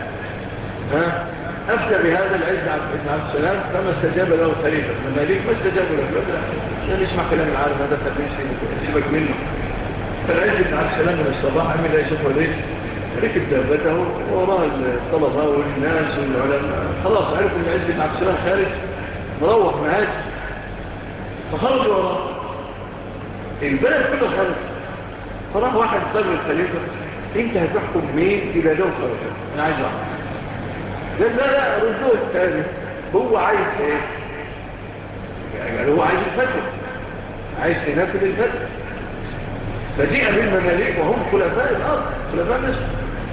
أفتى بهذا العز بن عبد السلام فما استجاب له خليفة المماليك، ما استجابوا له. لا نسمع كلام العالم هذا سيبك منه. فالعز بن عبد السلام من الصباح عمل يشوفه ليه، ركب دابته وراه الطلبة والناس والعلماء، خلاص عرفوا ان العز بن عبد السلام خارج مروح معاش، فخرجوا وراه البلد كله خارج. فراح واحد قال للخليفة: انت هتحكم مين إذا دول خرجوا؟ انا عايز واحد. قال: لا ردوه الثاني. هو عايز ايه؟ يعني هو عايز الفتح، عايز تنفذ الفتح. فجيء بالمماليك وهم خلفاء الأرض، خلفاء مصر،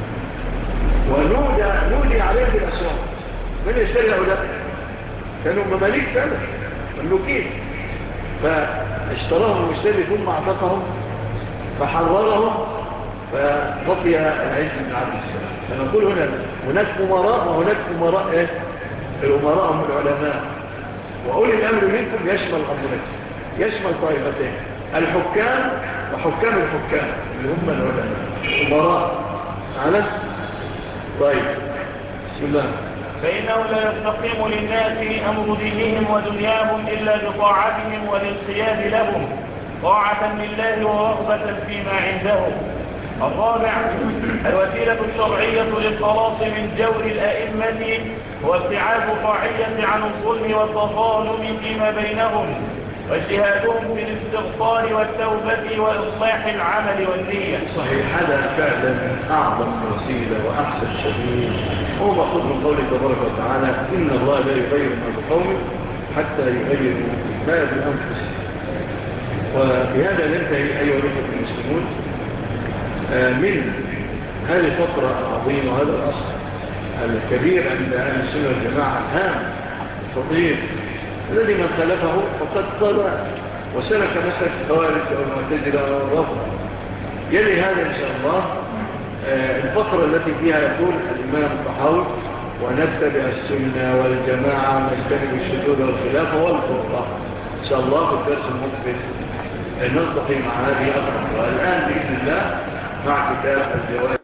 ونودي عليهم بالأسواق. من يشتري هؤلاء؟ كانوا مماليك فعلا مملوكين. فاشتراهم المشتري ثم اعتقهم فحررهم، فبقي العز بن عبد السلام. فنقول هناك أمراء وهناك أمراء إيه؟ الأمراء هم العلماء، وأولي الأمر منكم يشمل أمرين، يشمل طائفتين: الحكام وحكام الحكام اللي هم العلماء أمراء. على طيب بسم الله. فإنه لا يستقيم للناس أمر دينهم ودنياهم إلا بطاعتهم والانقياد لهم طاعة لله ورغبة فيما عنده. الرابع، الوسيلة الشرعية للخلاص من جور الأئمة هو ابتعاد الرعية عن الظلم والتظالم فيما بينهم، واجتهادهم في الاستغفار والتوبة وإصلاح العمل والنية. صحيح. هذا فعلا أعظم وسيلة وأحسن شيء، هو مأخوذ من قوله تبارك وتعالى: إن الله لا يغير ما بقوم حتى يغيروا ما بأنفسهم. وبهذا ننتهي أيها الأخوة المسلمون من هذه الفقرة العظيمة وهذا الأصل الكبير عند أهل السنة والجماعة الهام الخطير الذي من خلفه فقد ضل وسلك مسلك الخوارج أو المعتزلة أو الرافضة. يلي هذا إن شاء الله الفقرة التي فيها يقول الإمام الطحاوي: ونتبع السنة والجماعة ونجتنب الشذوذ والخلاف والفرقة. إن شاء الله في الدرس المقبل نلتقي مع هذه الأمر. والآن بإذن الله مع كتاب الجوائز